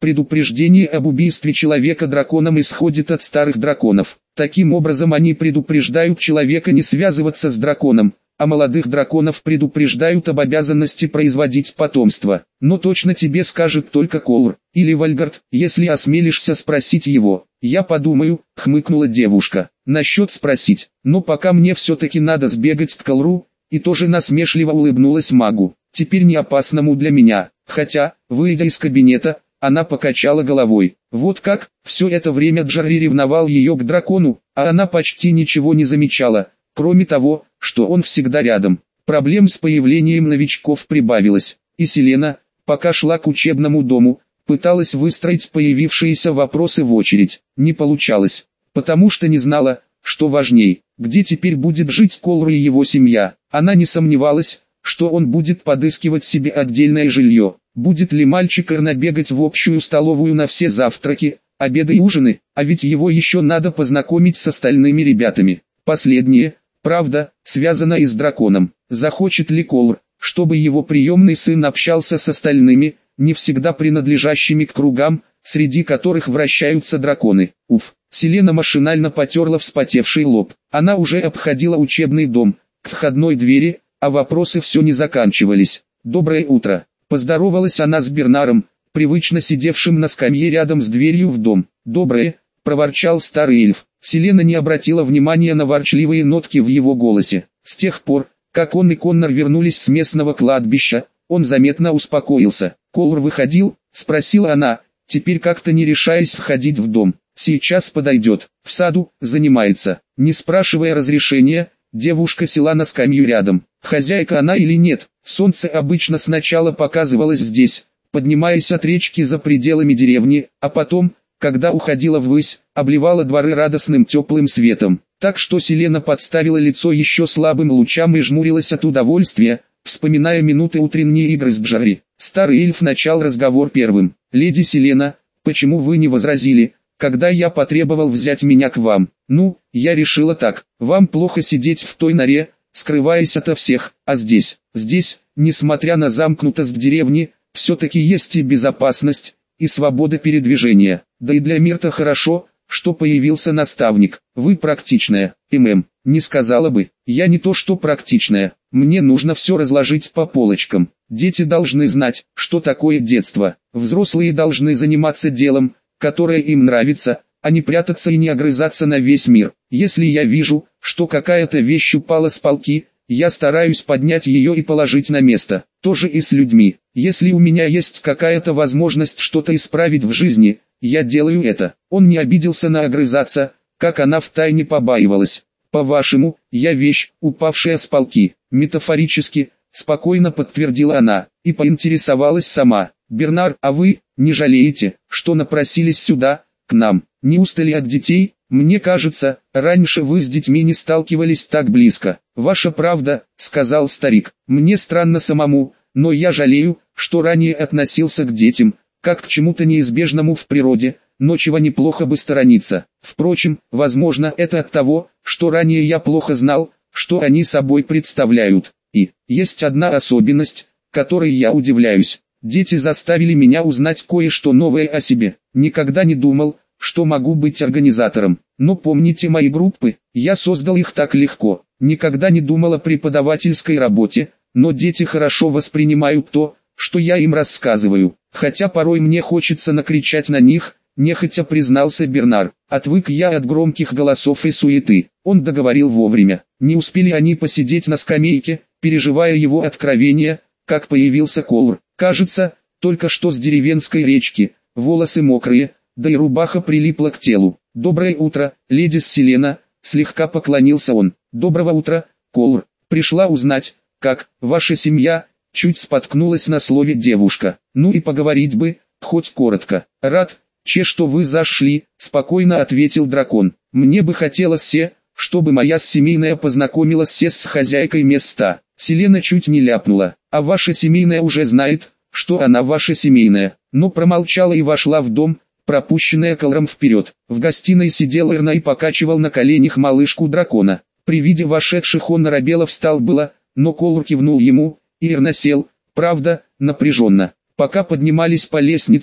Предупреждение об убийстве человека драконом исходит от старых драконов. Таким образом они предупреждают человека не связываться с драконом, а молодых драконов предупреждают об обязанности производить потомство. Но точно тебе скажет только Колр, или Вальгард, если осмелишься спросить его. Я подумаю, хмыкнула девушка. Насчет спросить, но пока мне все-таки надо сбегать к Колру, и тоже насмешливо улыбнулась магу. Теперь не опасному для меня, хотя, выйдя из кабинета, она покачала головой. Вот как, все это время Джарри ревновал ее к дракону, а она почти ничего не замечала, кроме того, что он всегда рядом. Проблем с появлением новичков прибавилось, и Селена, пока шла к учебному дому, пыталась выстроить появившиеся вопросы в очередь. Не получалось, потому что не знала, что важней, где теперь будет жить Колр и его семья. Она не сомневалась, что он будет подыскивать себе отдельное жилье. Будет ли мальчик Эрна бегать в общую столовую на все завтраки, обеды и ужины, а ведь его еще надо познакомить с остальными ребятами. Последнее, правда, связано и с драконом. Захочет ли Колр, чтобы его приемный сын общался с остальными, не всегда принадлежащими к кругам, среди которых вращаются драконы? Уф, Селена машинально потерла вспотевший лоб. Она уже обходила учебный дом, к входной двери, а вопросы все не заканчивались. «Доброе утро!» Поздоровалась она с Бернаром, привычно сидевшим на скамье рядом с дверью в дом. «Доброе!» – проворчал старый эльф. Селена не обратила внимания на ворчливые нотки в его голосе. С тех пор, как он и Коннор вернулись с местного кладбища, он заметно успокоился. «Колр выходил?» – спросила она, теперь как-то не решаясь входить в дом. «Сейчас подойдет. В саду, занимается». Не спрашивая разрешения, девушка села на скамью рядом. Хозяйка она или нет, солнце обычно сначала показывалось здесь, поднимаясь от речки за пределами деревни, а потом, когда уходила ввысь, обливала дворы радостным теплым светом. Так что Селена подставила лицо еще слабым лучам и жмурилась от удовольствия, вспоминая минуты утренней игры с Джарри. Старый эльф начал разговор первым. «Леди Селена, почему вы не возразили, когда я потребовал взять меня к вам?» «Ну, я решила так, вам плохо сидеть в той норе, скрываясь ото всех, а здесь, несмотря на замкнутость деревни, все-таки есть и безопасность, и свобода передвижения. Да и для Мирта хорошо, что появился наставник. Вы практичная, не сказала бы, я не то что практичная, мне нужно все разложить по полочкам. Дети должны знать, что такое детство, взрослые должны заниматься делом, которое им нравится, а не прятаться и не огрызаться на весь мир. Если я вижу, что какая-то вещь упала с полки, я стараюсь поднять ее и положить на место. Тоже и с людьми. Если у меня есть какая-то возможность что-то исправить в жизни, я делаю это». Он не обиделся на огрызаться, как она втайне побаивалась. «По-вашему, я вещь, упавшая с полки». Метафорически, спокойно подтвердила она, и поинтересовалась сама. «Бернар, а вы, не жалеете, что напросились сюда, к нам? Не устали от детей? Мне кажется, раньше вы с детьми не сталкивались так близко». «Ваша правда», — сказал старик. «Мне странно самому, но я жалею, что ранее относился к детям, как к чему-то неизбежному в природе, но чего неплохо бы сторониться. Впрочем, возможно это от того, что ранее я плохо знал, что они собой представляют. И есть одна особенность, которой я удивляюсь. Дети заставили меня узнать кое-что новое о себе. Никогда не думал, что могу быть организатором. Но помните мои группы, я создал их так легко. Никогда не думал о преподавательской работе, но дети хорошо воспринимают то, что я им рассказываю. Хотя порой мне хочется накричать на них, нехотя признался Бернар. Отвык я от громких голосов и суеты. Он договорил вовремя. Не успели они посидеть на скамейке, переживая его откровения, как появился Колр. Кажется, только что с деревенской речки, волосы мокрые, да и рубаха прилипла к телу. «Доброе утро, леди Селена», — слегка поклонился он. «Доброго утра, Колр. Пришла узнать, как ваша семья», — чуть споткнулась на слове девушка. «Ну и поговорить бы, хоть коротко». «Рад, что вы зашли», — спокойно ответил дракон. «Мне бы хотелось чтобы моя семейная познакомилась с хозяйкой места». Селена чуть не ляпнула. «А ваша семейная уже знает, что она ваша семейная», но промолчала и вошла в дом, пропущенная Колром вперед. В гостиной сидел Эрна и покачивал на коленях малышку дракона. При виде вошедших он оробело встал было, но Колр кивнул ему, и Эрна сел, правда, напряженно. Пока поднимались по лестнице,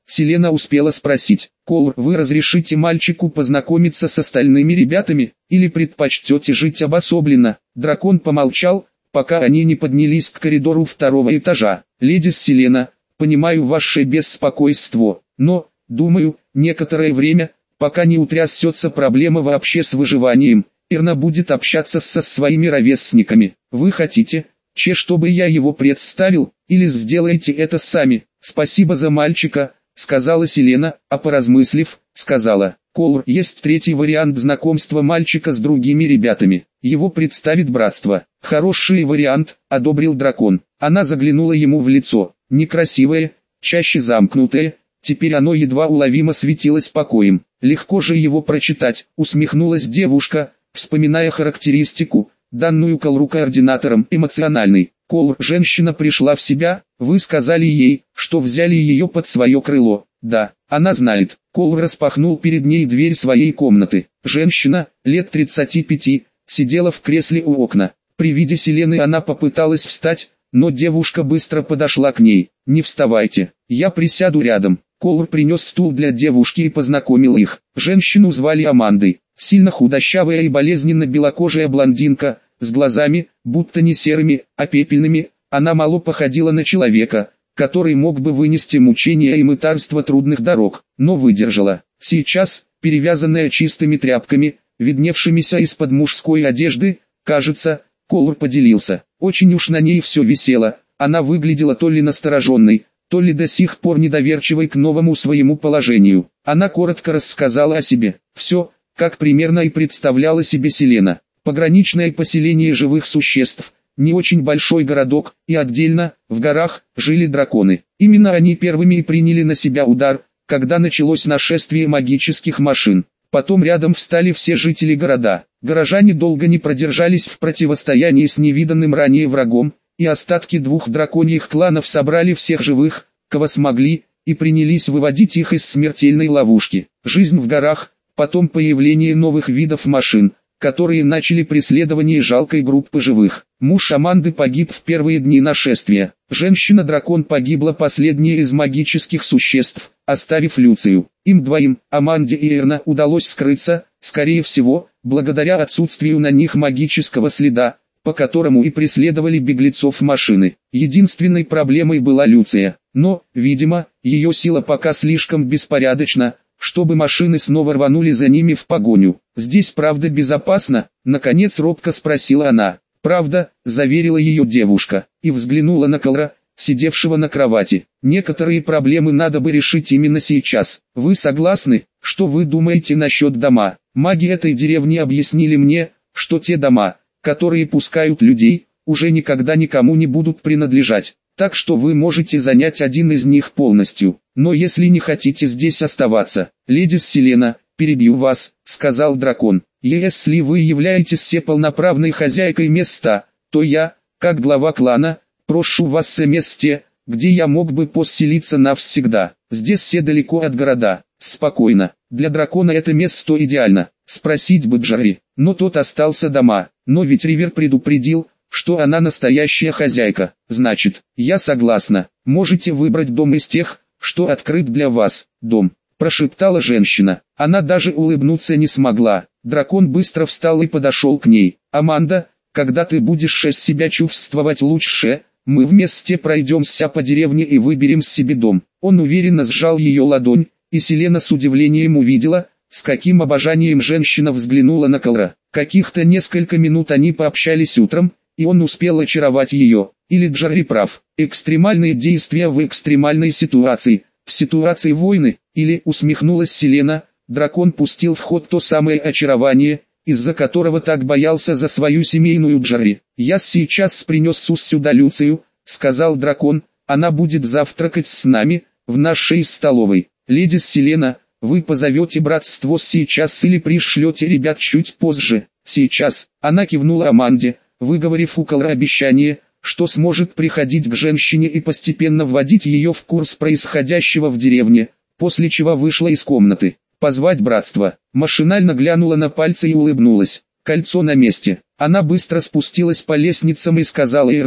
Селена успела спросить: «Колор, вы разрешите мальчику познакомиться с остальными ребятами, или предпочтете жить обособленно?» Дракон помолчал, пока они не поднялись к коридору второго этажа. «Леди Селена, понимаю ваше беспокойство, но, думаю, некоторое время, пока не утрясется проблема вообще с выживанием, Ирна будет общаться со своими ровесниками. Вы хотите, чтобы я его представил, или сделаете это сами?» «Спасибо за мальчика», — сказала Селена, а поразмыслив, сказала: «Колор, есть третий вариант знакомства мальчика с другими ребятами. Его представит братство». «Хороший вариант», — одобрил дракон. Она заглянула ему в лицо. Некрасивое, чаще замкнутое, теперь оно едва уловимо светилось покоем. «Легко же его прочитать», — усмехнулась девушка, вспоминая характеристику, данную Колору координатором, эмоциональный. «Колор, женщина пришла в себя, вы сказали ей, что взяли ее под свое крыло». «Да, она знает». Колор распахнул перед ней дверь своей комнаты. Женщина, лет 35, сидела в кресле у окна. При виде Селены она попыталась встать, но девушка быстро подошла к ней. «Не вставайте, я присяду рядом». Колор принес стул для девушки и познакомил их. Женщину звали Амандой. Сильно худощавая и болезненно белокожая блондинка, с глазами, будто не серыми, а пепельными, она мало походила на человека, который мог бы вынести мучения и мытарство трудных дорог, но выдержала. Сейчас, перевязанная чистыми тряпками, видневшимися из-под мужской одежды, кажется, Колор поделился. Очень уж на ней все висело, она выглядела то ли настороженной, то ли до сих пор недоверчивой к новому своему положению. Она коротко рассказала о себе. Все, как примерно и представляла себе Селена. Пограничное поселение живых существ, не очень большой городок, и отдельно, в горах, жили драконы. Именно они первыми и приняли на себя удар, когда началось нашествие магических машин. Потом рядом встали все жители города. Горожане долго не продержались в противостоянии с невиданным ранее врагом, и остатки двух драконьих кланов собрали всех живых, кого смогли, и принялись выводить их из смертельной ловушки. Жизнь в горах, потом появление новых видов машин, которые начали преследование жалкой группы живых. Муж Аманды погиб в первые дни нашествия. Женщина-дракон погибла последняя из магических существ, оставив Люцию. Им двоим, Аманде и Эрна, удалось скрыться, скорее всего, благодаря отсутствию на них магического следа, по которому и преследовали беглецов машины. Единственной проблемой была Люция, но, видимо, ее сила пока слишком беспорядочна, чтобы машины снова рванули за ними в погоню. «Здесь правда безопасно?» — наконец робко спросила она. «Правда», — заверила ее девушка, и взглянула на Колора, сидевшего на кровати. «Некоторые проблемы надо бы решить именно сейчас. Вы согласны? Что вы думаете насчет дома? Маги этой деревни объяснили мне, что те дома, которые пускают людей, уже никогда никому не будут принадлежать. Так что вы можете занять один из них полностью. Но если не хотите здесь оставаться, леди Селена, перебью вас», — сказал дракон. «Если вы являетесь всеполноправной хозяйкой места, то я, как глава клана, прошу вас о месте, где я мог бы поселиться навсегда. Здесь все далеко от города, спокойно. Для дракона это место идеально. Спросить бы Джарри, но тот остался дома. Но ведь Ривер предупредил, что она настоящая хозяйка. Значит, я согласна. Можете выбрать дом из тех, что открыт для вас. Дом», — прошептала женщина. Она даже улыбнуться не смогла. Дракон быстро встал и подошел к ней. «Аманда, когда ты будешь себя чувствовать лучше, мы вместе пройдемся по деревне и выберем себе дом». Он уверенно сжал ее ладонь, и Селена с удивлением увидела, с каким обожанием женщина взглянула на Колора. Каких-то несколько минут они пообщались утром, и он успел очаровать ее. Или Джарри прав. Экстремальные действия в экстремальной ситуации, в ситуации войны, или, усмехнулась Селена, дракон пустил в ход то самое очарование, из-за которого так боялся за свою семейную Джарри. «Я сейчас принесу сюда Люцию», — сказал дракон, — «она будет завтракать с нами, в нашей столовой. Леди Селена, вы позовете братство сейчас или пришлете ребят чуть позже?» «Сейчас», — она кивнула Аманде, выговорив у Колора обещание, что сможет приходить к женщине и постепенно вводить ее в курс происходящего в деревне, после чего вышла из комнаты. «Позвать братство». Машинально глянула на пальцы и улыбнулась. Кольцо на месте. Она быстро спустилась по лестницам и сказала Эрна,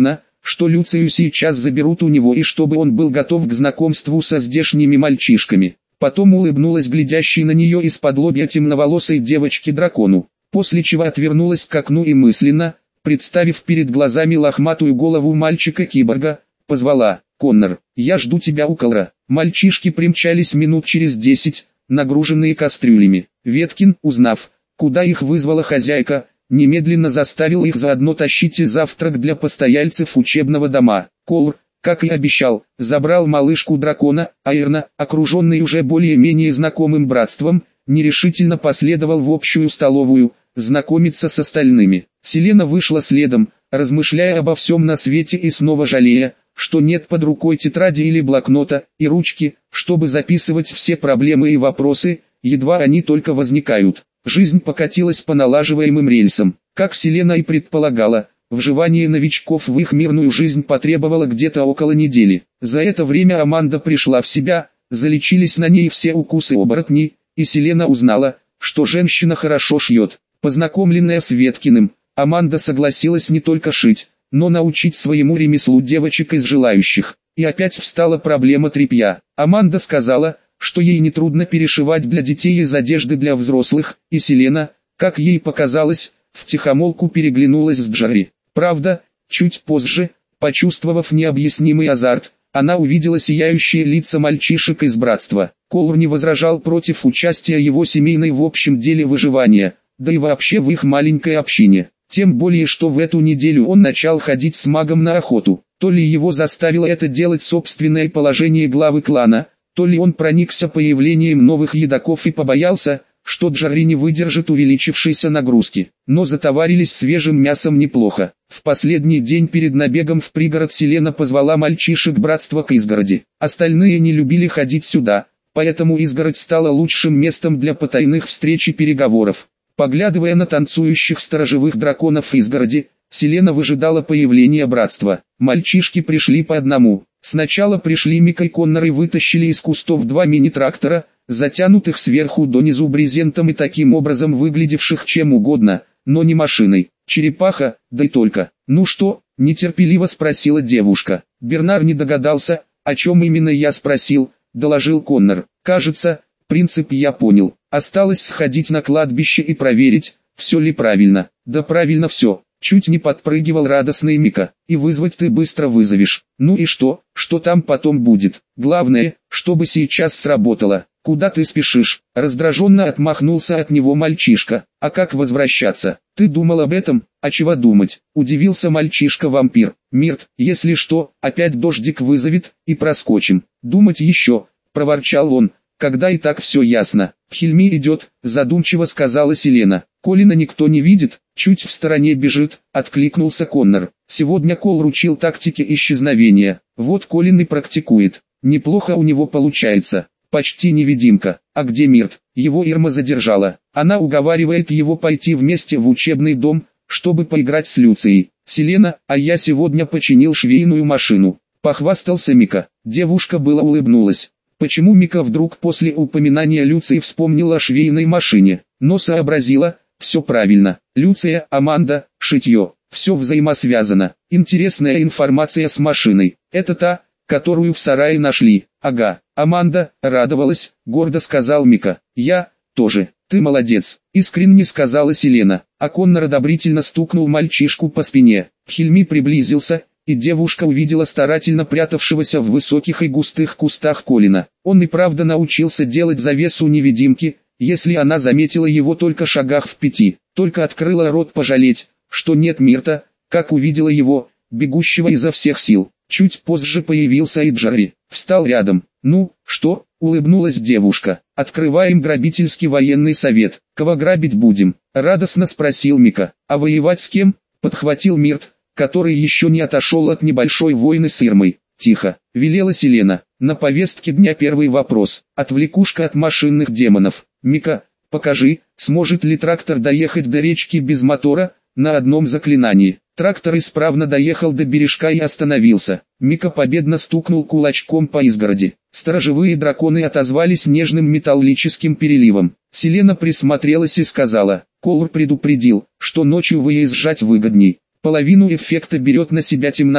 что Люцию сейчас заберут у него и чтобы он был готов к знакомству со здешними мальчишками. Потом улыбнулась глядящей на нее из-под лобья темноволосой девочке-дракону, после чего отвернулась к окну и мысленно, представив перед глазами лохматую голову мальчика-киборга, позвала: «Коннор, я жду тебя у Колора». Мальчишки примчались минут через 10, нагруженные кастрюлями. Веткин, узнав, куда их вызвала хозяйка, немедленно заставил их заодно тащить и завтрак для постояльцев учебного дома. Колор, как и обещал, забрал малышку дракона, а Эрна, окруженный уже более-менее знакомым братством, нерешительно последовал в общую столовую, знакомиться с остальными. Селена вышла следом, размышляя обо всем на свете и снова жалея, что нет под рукой тетради или блокнота и ручки, чтобы записывать все проблемы и вопросы, едва они только возникают. Жизнь покатилась по налаживаемым рельсам. Как Селена и предполагала, вживание новичков в их мирную жизнь потребовало где-то около недели. За это время Аманда пришла в себя, залечились на ней все укусы оборотней, и Селена узнала, что женщина хорошо шьет. Познакомленная с Веткиным, Аманда согласилась не только шить, но научить своему ремеслу девочек из желающих. И опять встала проблема тряпья. Аманда сказала, что ей нетрудно перешивать для детей из одежды для взрослых, и Селена, как ей показалось, втихомолку переглянулась с Джарри. Правда, чуть позже, почувствовав необъяснимый азарт, она увидела сияющие лица мальчишек из братства. Колор не возражал против участия его семейной в общем деле выживания, да и вообще в их маленькой общине. Тем более, что в эту неделю он начал ходить с магом на охоту. То ли его заставило это делать собственное положение главы клана, то ли он проникся появлением новых едоков и побоялся, что Джарри не выдержит увеличившейся нагрузки. Но затоварились свежим мясом неплохо. В последний день перед набегом в пригород Селена позвала мальчишек братства к изгороди. Остальные не любили ходить сюда, поэтому изгородь стала лучшим местом для потайных встреч и переговоров. Поглядывая на танцующих сторожевых драконов изгороди, Селена выжидала появления братства. Мальчишки пришли по одному. Сначала пришли Мика и Коннор и вытащили из кустов два мини-трактора, затянутых сверху донизу брезентом и таким образом выглядевших чем угодно, но не машиной. Черепаха, да и только. «Ну что?» – нетерпеливо спросила девушка. Бернар не догадался, о чем именно я спросил, доложил Коннор. «Кажется, принцип я понял. Осталось сходить на кладбище и проверить, все ли правильно». «Да правильно все», — чуть не подпрыгивал радостный Мика. «И вызвать ты быстро вызовешь. Ну и что там потом будет? Главное, чтобы сейчас сработало». «Куда ты спешишь?» — раздраженно отмахнулся от него мальчишка. «А как возвращаться? Ты думал об этом?» «А чего думать?» — удивился мальчишка-вампир. «Мирт, если что, опять дождик вызовет, и проскочим». «Думать еще», — проворчал он, когда и так все ясно. «В Хельме идет», — задумчиво сказала Селена. «Колина никто не видит, чуть в стороне бежит», — откликнулся Коннор. «Сегодня Кол учил тактике исчезновения. Вот Колин и практикует. Неплохо у него получается. Почти невидимка. А где Мирт? Его Ирма задержала. Она уговаривает его пойти вместе в учебный дом, чтобы поиграть с Люцией. Селена, а я сегодня починил швейную машину», — похвастался Мика. Девушка была улыбнулась. Почему Мика вдруг после упоминания Люции вспомнила о швейной машине, но сообразила, все правильно. Люция, Аманда, шитье, все взаимосвязано. Интересная информация с машиной. Это та, которую в сарае нашли. Ага. Аманда радовалась, гордо сказал Мика. Я тоже. Ты молодец, искренне сказала Селена. А Коннор одобрительно стукнул мальчишку по спине. Хельми приблизился, и девушка увидела старательно прятавшегося в высоких и густых кустах Колина. Он и правда научился делать завесу невидимки, если она заметила его только шагах в 5, только открыла рот пожалеть, что нет Мирта, как увидела его, бегущего изо всех сил. Чуть позже появился и Джарри, встал рядом. «Ну, что?» — улыбнулась девушка. «Открываем грабительский военный совет. Кого грабить будем?» — радостно спросил Мика. «А воевать с кем?» — подхватил Мирт, который еще не отошел от небольшой войны с Ирмой. «Тихо», — велела Селена. «На повестке дня первый вопрос. Отвлекушка от машинных демонов. Мика, покажи, сможет ли трактор доехать до речки без мотора, на одном заклинании». Трактор исправно доехал до бережка и остановился. Мика победно стукнул кулачком по изгороди. Сторожевые драконы отозвались нежным металлическим переливом. Селена присмотрелась и сказала: «Колор предупредил, что ночью выезжать выгодней. Половину эффекта берет на себя темнота».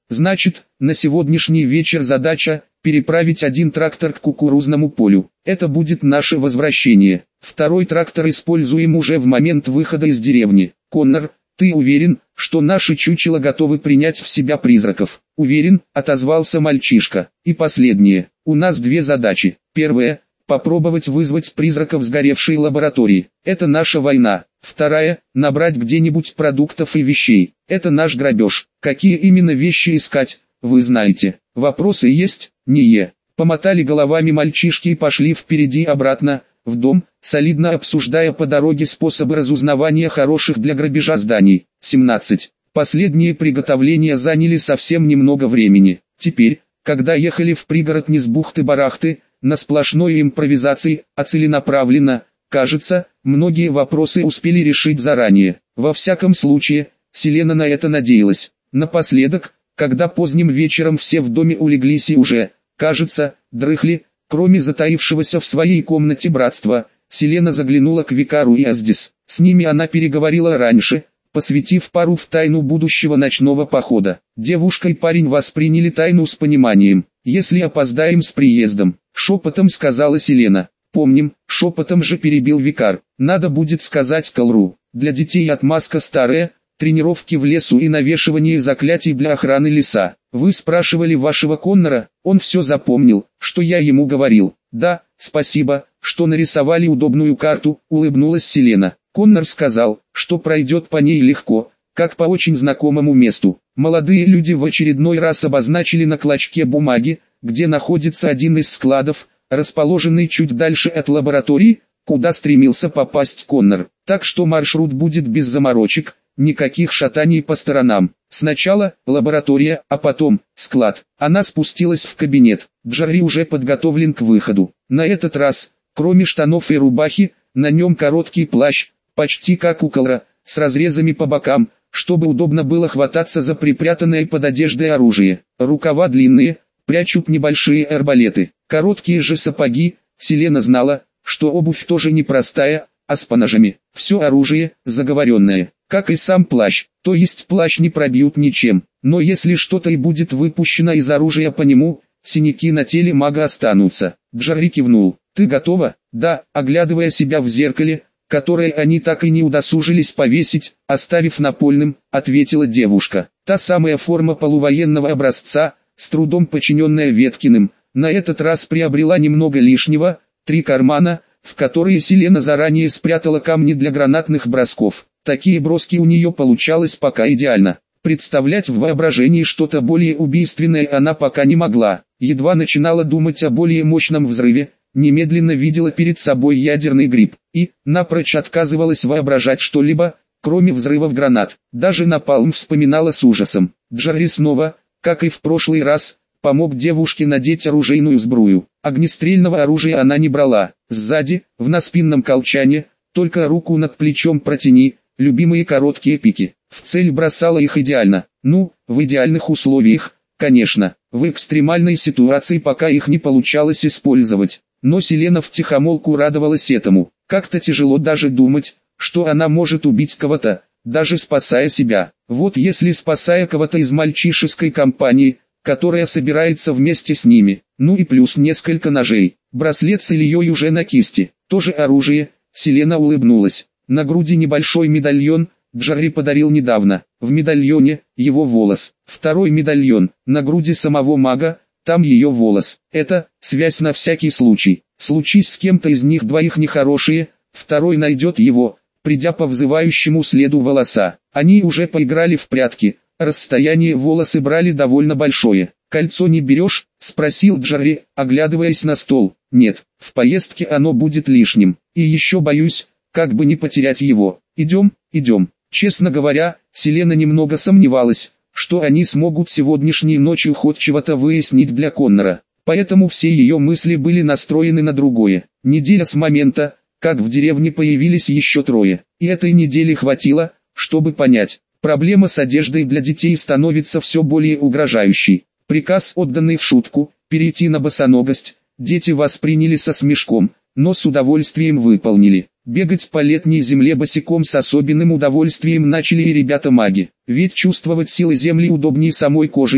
Значит, на сегодняшний вечер задача – переправить один трактор к кукурузному полю. Это будет наше возвращение. Второй трактор используем уже в момент выхода из деревни. Коннор, ты уверен, что наши чучела готовы принять в себя призраков? Уверен, отозвался мальчишка. И последнее. У нас две задачи. Первая – попробовать вызвать призраков сгоревшей лаборатории. Это наша война. Вторая – набрать где-нибудь продуктов и вещей. Это наш грабеж. Какие именно вещи искать, вы знаете. Вопросы есть? Не. Помотали головами мальчишки и пошли впереди обратно, в дом, солидно обсуждая по дороге способы разузнавания хороших для грабежа зданий. 17. Последние приготовления заняли совсем немного времени. Теперь, когда ехали в пригород не с бухты-барахты, на сплошной импровизации, а целенаправленно, кажется, многие вопросы успели решить заранее. Во всяком случае, Селена на это надеялась. Напоследок, когда поздним вечером все в доме улеглись и уже, кажется, дрыхли, кроме затаившегося в своей комнате братства, Селена заглянула к викару и Аздис. С ними она переговорила раньше, посвятив пару в тайну будущего ночного похода. Девушка и парень восприняли тайну с пониманием. «Если опоздаем с приездом», — шепотом сказала Селена. «Помним», — шепотом же перебил викар. «Надо будет сказать Калру. Для детей отмазка старая, тренировки в лесу и навешивание заклятий для охраны леса. Вы спрашивали вашего Коннора, он все запомнил, что я ему говорил». «Да, спасибо, что нарисовали удобную карту», — улыбнулась Селена. Коннор сказал, что пройдет по ней легко, как по очень знакомому месту. Молодые люди в очередной раз обозначили на клочке бумаги, где находится один из складов, расположенный чуть дальше от лаборатории, куда стремился попасть Коннор. Так что маршрут будет без заморочек, никаких шатаний по сторонам. Сначала лаборатория, а потом склад. Она спустилась в кабинет. Джарри уже подготовлен к выходу. На этот раз, кроме штанов и рубахи, на нем короткий плащ, почти как у Калра, с разрезами по бокам, чтобы удобно было хвататься за припрятанное под одеждой оружие. Рукава длинные, прячут небольшие арбалеты. Короткие же сапоги. Селена знала, что обувь тоже непростая, а с поножами. Все оружие, заговоренное, как и сам плащ. То есть плащ не пробьют ничем, но если что-то и будет выпущено из оружия по нему, синяки на теле мага останутся. Джарри кивнул. «Ты готова?» «Да», оглядывая себя в зеркале, которое они так и не удосужились повесить, оставив напольным, ответила девушка. Та самая форма полувоенного образца, с трудом подчиненная Веткиным, на этот раз приобрела немного лишнего, 3 кармана, в которые Селена заранее спрятала камни для гранатных бросков. Такие броски у нее получалось пока идеально. Представлять в воображении что-то более убийственное она пока не могла. Едва начинала думать о более мощном взрыве, немедленно видела перед собой ядерный гриб, и напрочь отказывалась воображать что-либо, кроме взрывов гранат. Даже напалм вспоминала с ужасом. Джарри снова, как и в прошлый раз, помог девушке надеть оружейную сбрую. Огнестрельного оружия она не брала. Сзади, в наспинном колчане, только руку над плечом протяни, любимые короткие пики. В цель бросала их идеально. Ну, в идеальных условиях, конечно. В экстремальной ситуации пока их не получалось использовать. Но Селена втихомолку радовалась этому. Как-то тяжело даже думать, что она может убить кого-то, даже спасая себя. Вот если спасая кого-то из мальчишеской компании, которая собирается вместе с ними. Ну и плюс несколько ножей. Браслет с Ильей уже на кисти. Тоже оружие. Селена улыбнулась. На груди небольшой медальон, Джарри подарил недавно. В медальоне его волос. Второй медальон на груди самого мага. Там ее волос. Это связь на всякий случай. Случись с кем-то из них двоих нехорошие, второй найдет его, придя по взывающему следу волоса. Они уже поиграли в прятки. Расстояние волосы брали довольно большое. «Кольцо не берешь?» – спросил Джарри, оглядываясь на стол. «Нет, в поездке оно будет лишним. И еще боюсь, как бы не потерять его. Идем, идем». Честно говоря, Селена немного сомневалась, что они смогут сегодняшней ночью хоть чего-то выяснить для Коннора. Поэтому все ее мысли были настроены на другое. Неделя с момента, как в деревне появились еще 3. И этой недели хватило, чтобы понять. Проблема с одеждой для детей становится все более угрожающей. Приказ, отданный в шутку, перейти на босоногость, дети восприняли со смешком, но с удовольствием выполнили. Бегать по летней земле босиком с особенным удовольствием начали и ребята-маги. Ведь чувствовать силы земли удобнее самой кожей,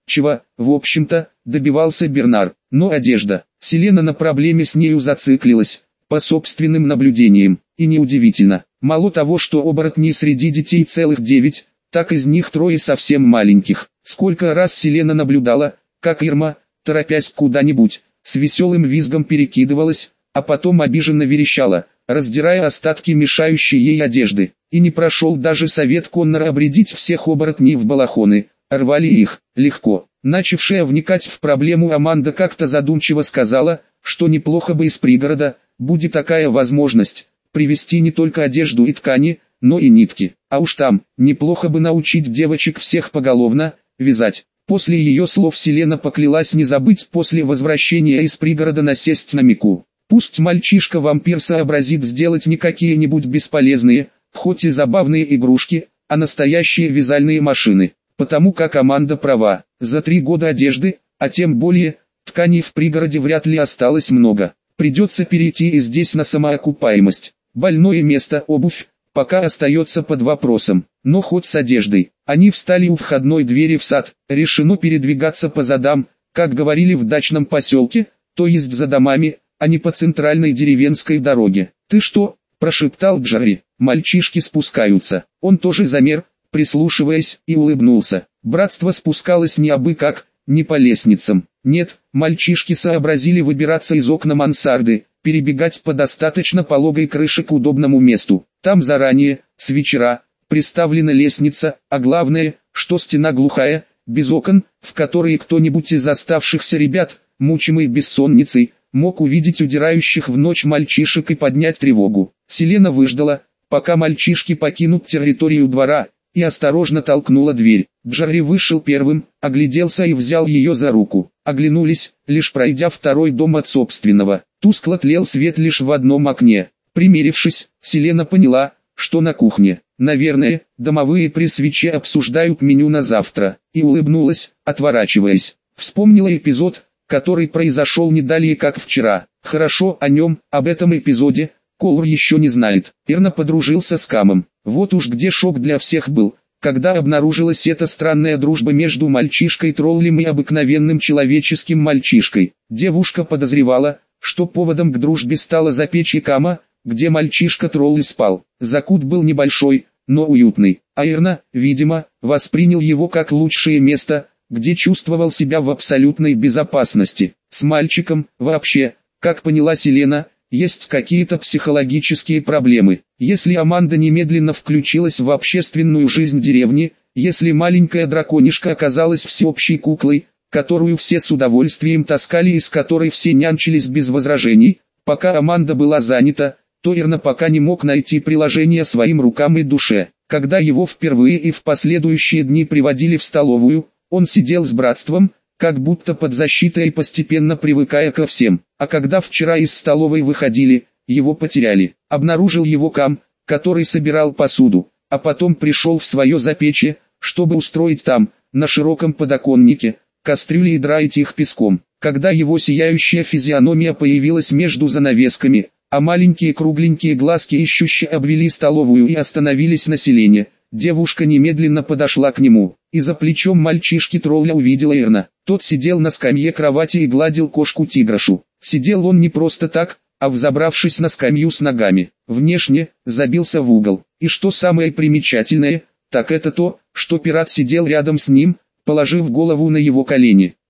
чего, в общем-то, добивался Бернар. Но одежда. Селена на проблеме с нею зациклилась, по собственным наблюдениям, и неудивительно. Мало того, что оборотней среди детей целых 9, так из них 3 совсем маленьких. Сколько раз Селена наблюдала, как Ирма, торопясь куда-нибудь, с веселым визгом перекидывалась, а потом обиженно верещала, раздирая остатки мешающей ей одежды. И не прошел даже совет Коннора обрядить всех оборотней в балахоны, рвали их, легко. Начавшая вникать в проблему Аманда как-то задумчиво сказала, что неплохо бы из пригорода, будет такая возможность, привезти не только одежду и ткани, но и нитки. А уж там, неплохо бы научить девочек всех поголовно вязать. После ее слов Селена поклялась не забыть после возвращения из пригорода насесть на Мику. Пусть мальчишка-вампир сообразит сделать не какие-нибудь бесполезные, хоть и забавные игрушки, а настоящие вязальные машины. Потому как Аманда права, за 3 года одежды, а тем более, тканей в пригороде вряд ли осталось много. Придется перейти и здесь на самоокупаемость. Больное место, обувь, пока остается под вопросом, но хоть с одеждой. Они встали у входной двери в сад, решено передвигаться по задам, как говорили в дачном поселке, то есть за домами, а не по центральной деревенской дороге. «Ты что?» – прошептал Джарри. «Мальчишки спускаются». Он тоже замер, прислушиваясь, и улыбнулся. Братство спускалось не абы как, не по лестницам. Нет, мальчишки сообразили выбираться из окна мансарды, перебегать по достаточно пологой крыше к удобному месту. Там заранее, с вечера, приставлена лестница, а главное, что стена глухая, без окон, в которые кто-нибудь из оставшихся ребят, мучимый бессонницей, мог увидеть удирающих в ночь мальчишек и поднять тревогу. Селена выждала, пока мальчишки покинут территорию двора, и осторожно толкнула дверь. Джарри вышел первым, огляделся и взял ее за руку. Оглянулись, лишь пройдя второй дом от собственного. Тускло тлел свет лишь в одном окне. Примерившись, Селена поняла, что на кухне, наверное, домовые при свече обсуждают меню на завтра, и улыбнулась, отворачиваясь. Вспомнила эпизод, который произошел не далее как вчера. Хорошо о нем, об этом эпизоде, Колор еще не знает. Эрна подружился с Камом. Вот уж где шок для всех был, когда обнаружилась эта странная дружба между мальчишкой-троллем и обыкновенным человеческим мальчишкой. Девушка подозревала, что поводом к дружбе стало запечье Кама, где мальчишка-тролль спал. Закут был небольшой, но уютный, а Эрна, видимо, воспринял его как лучшее место, где чувствовал себя в абсолютной безопасности. С мальчиком, вообще, как поняла Селена, есть какие-то психологические проблемы. Если Аманда немедленно включилась в общественную жизнь деревни, если маленькая драконишка оказалась всеобщей куклой, которую все с удовольствием таскали и с которой все нянчились без возражений, пока Аманда была занята, то Эрна пока не мог найти приложение своим рукам и душе. Когда его впервые и в последующие дни приводили в столовую, он сидел с братством, как будто под защитой, постепенно привыкая ко всем. А когда вчера из столовой выходили, его потеряли. Обнаружил его Кам, который собирал посуду, а потом пришел в свое запечье, чтобы устроить там, на широком подоконнике, кастрюли и драить их песком. Когда его сияющая физиономия появилась между занавесками, а маленькие кругленькие глазки ищуще обвели столовую и остановились на Селене, девушка немедленно подошла к нему, и за плечом мальчишки-тролля увидела Эрна. Тот сидел на скамье кровати и гладил кошку-тиграшу. Сидел он не просто так, а взобравшись на скамью с ногами. Внешне, забился в угол. И что самое примечательное, так это то, что пират сидел рядом с ним, положив голову на его колени.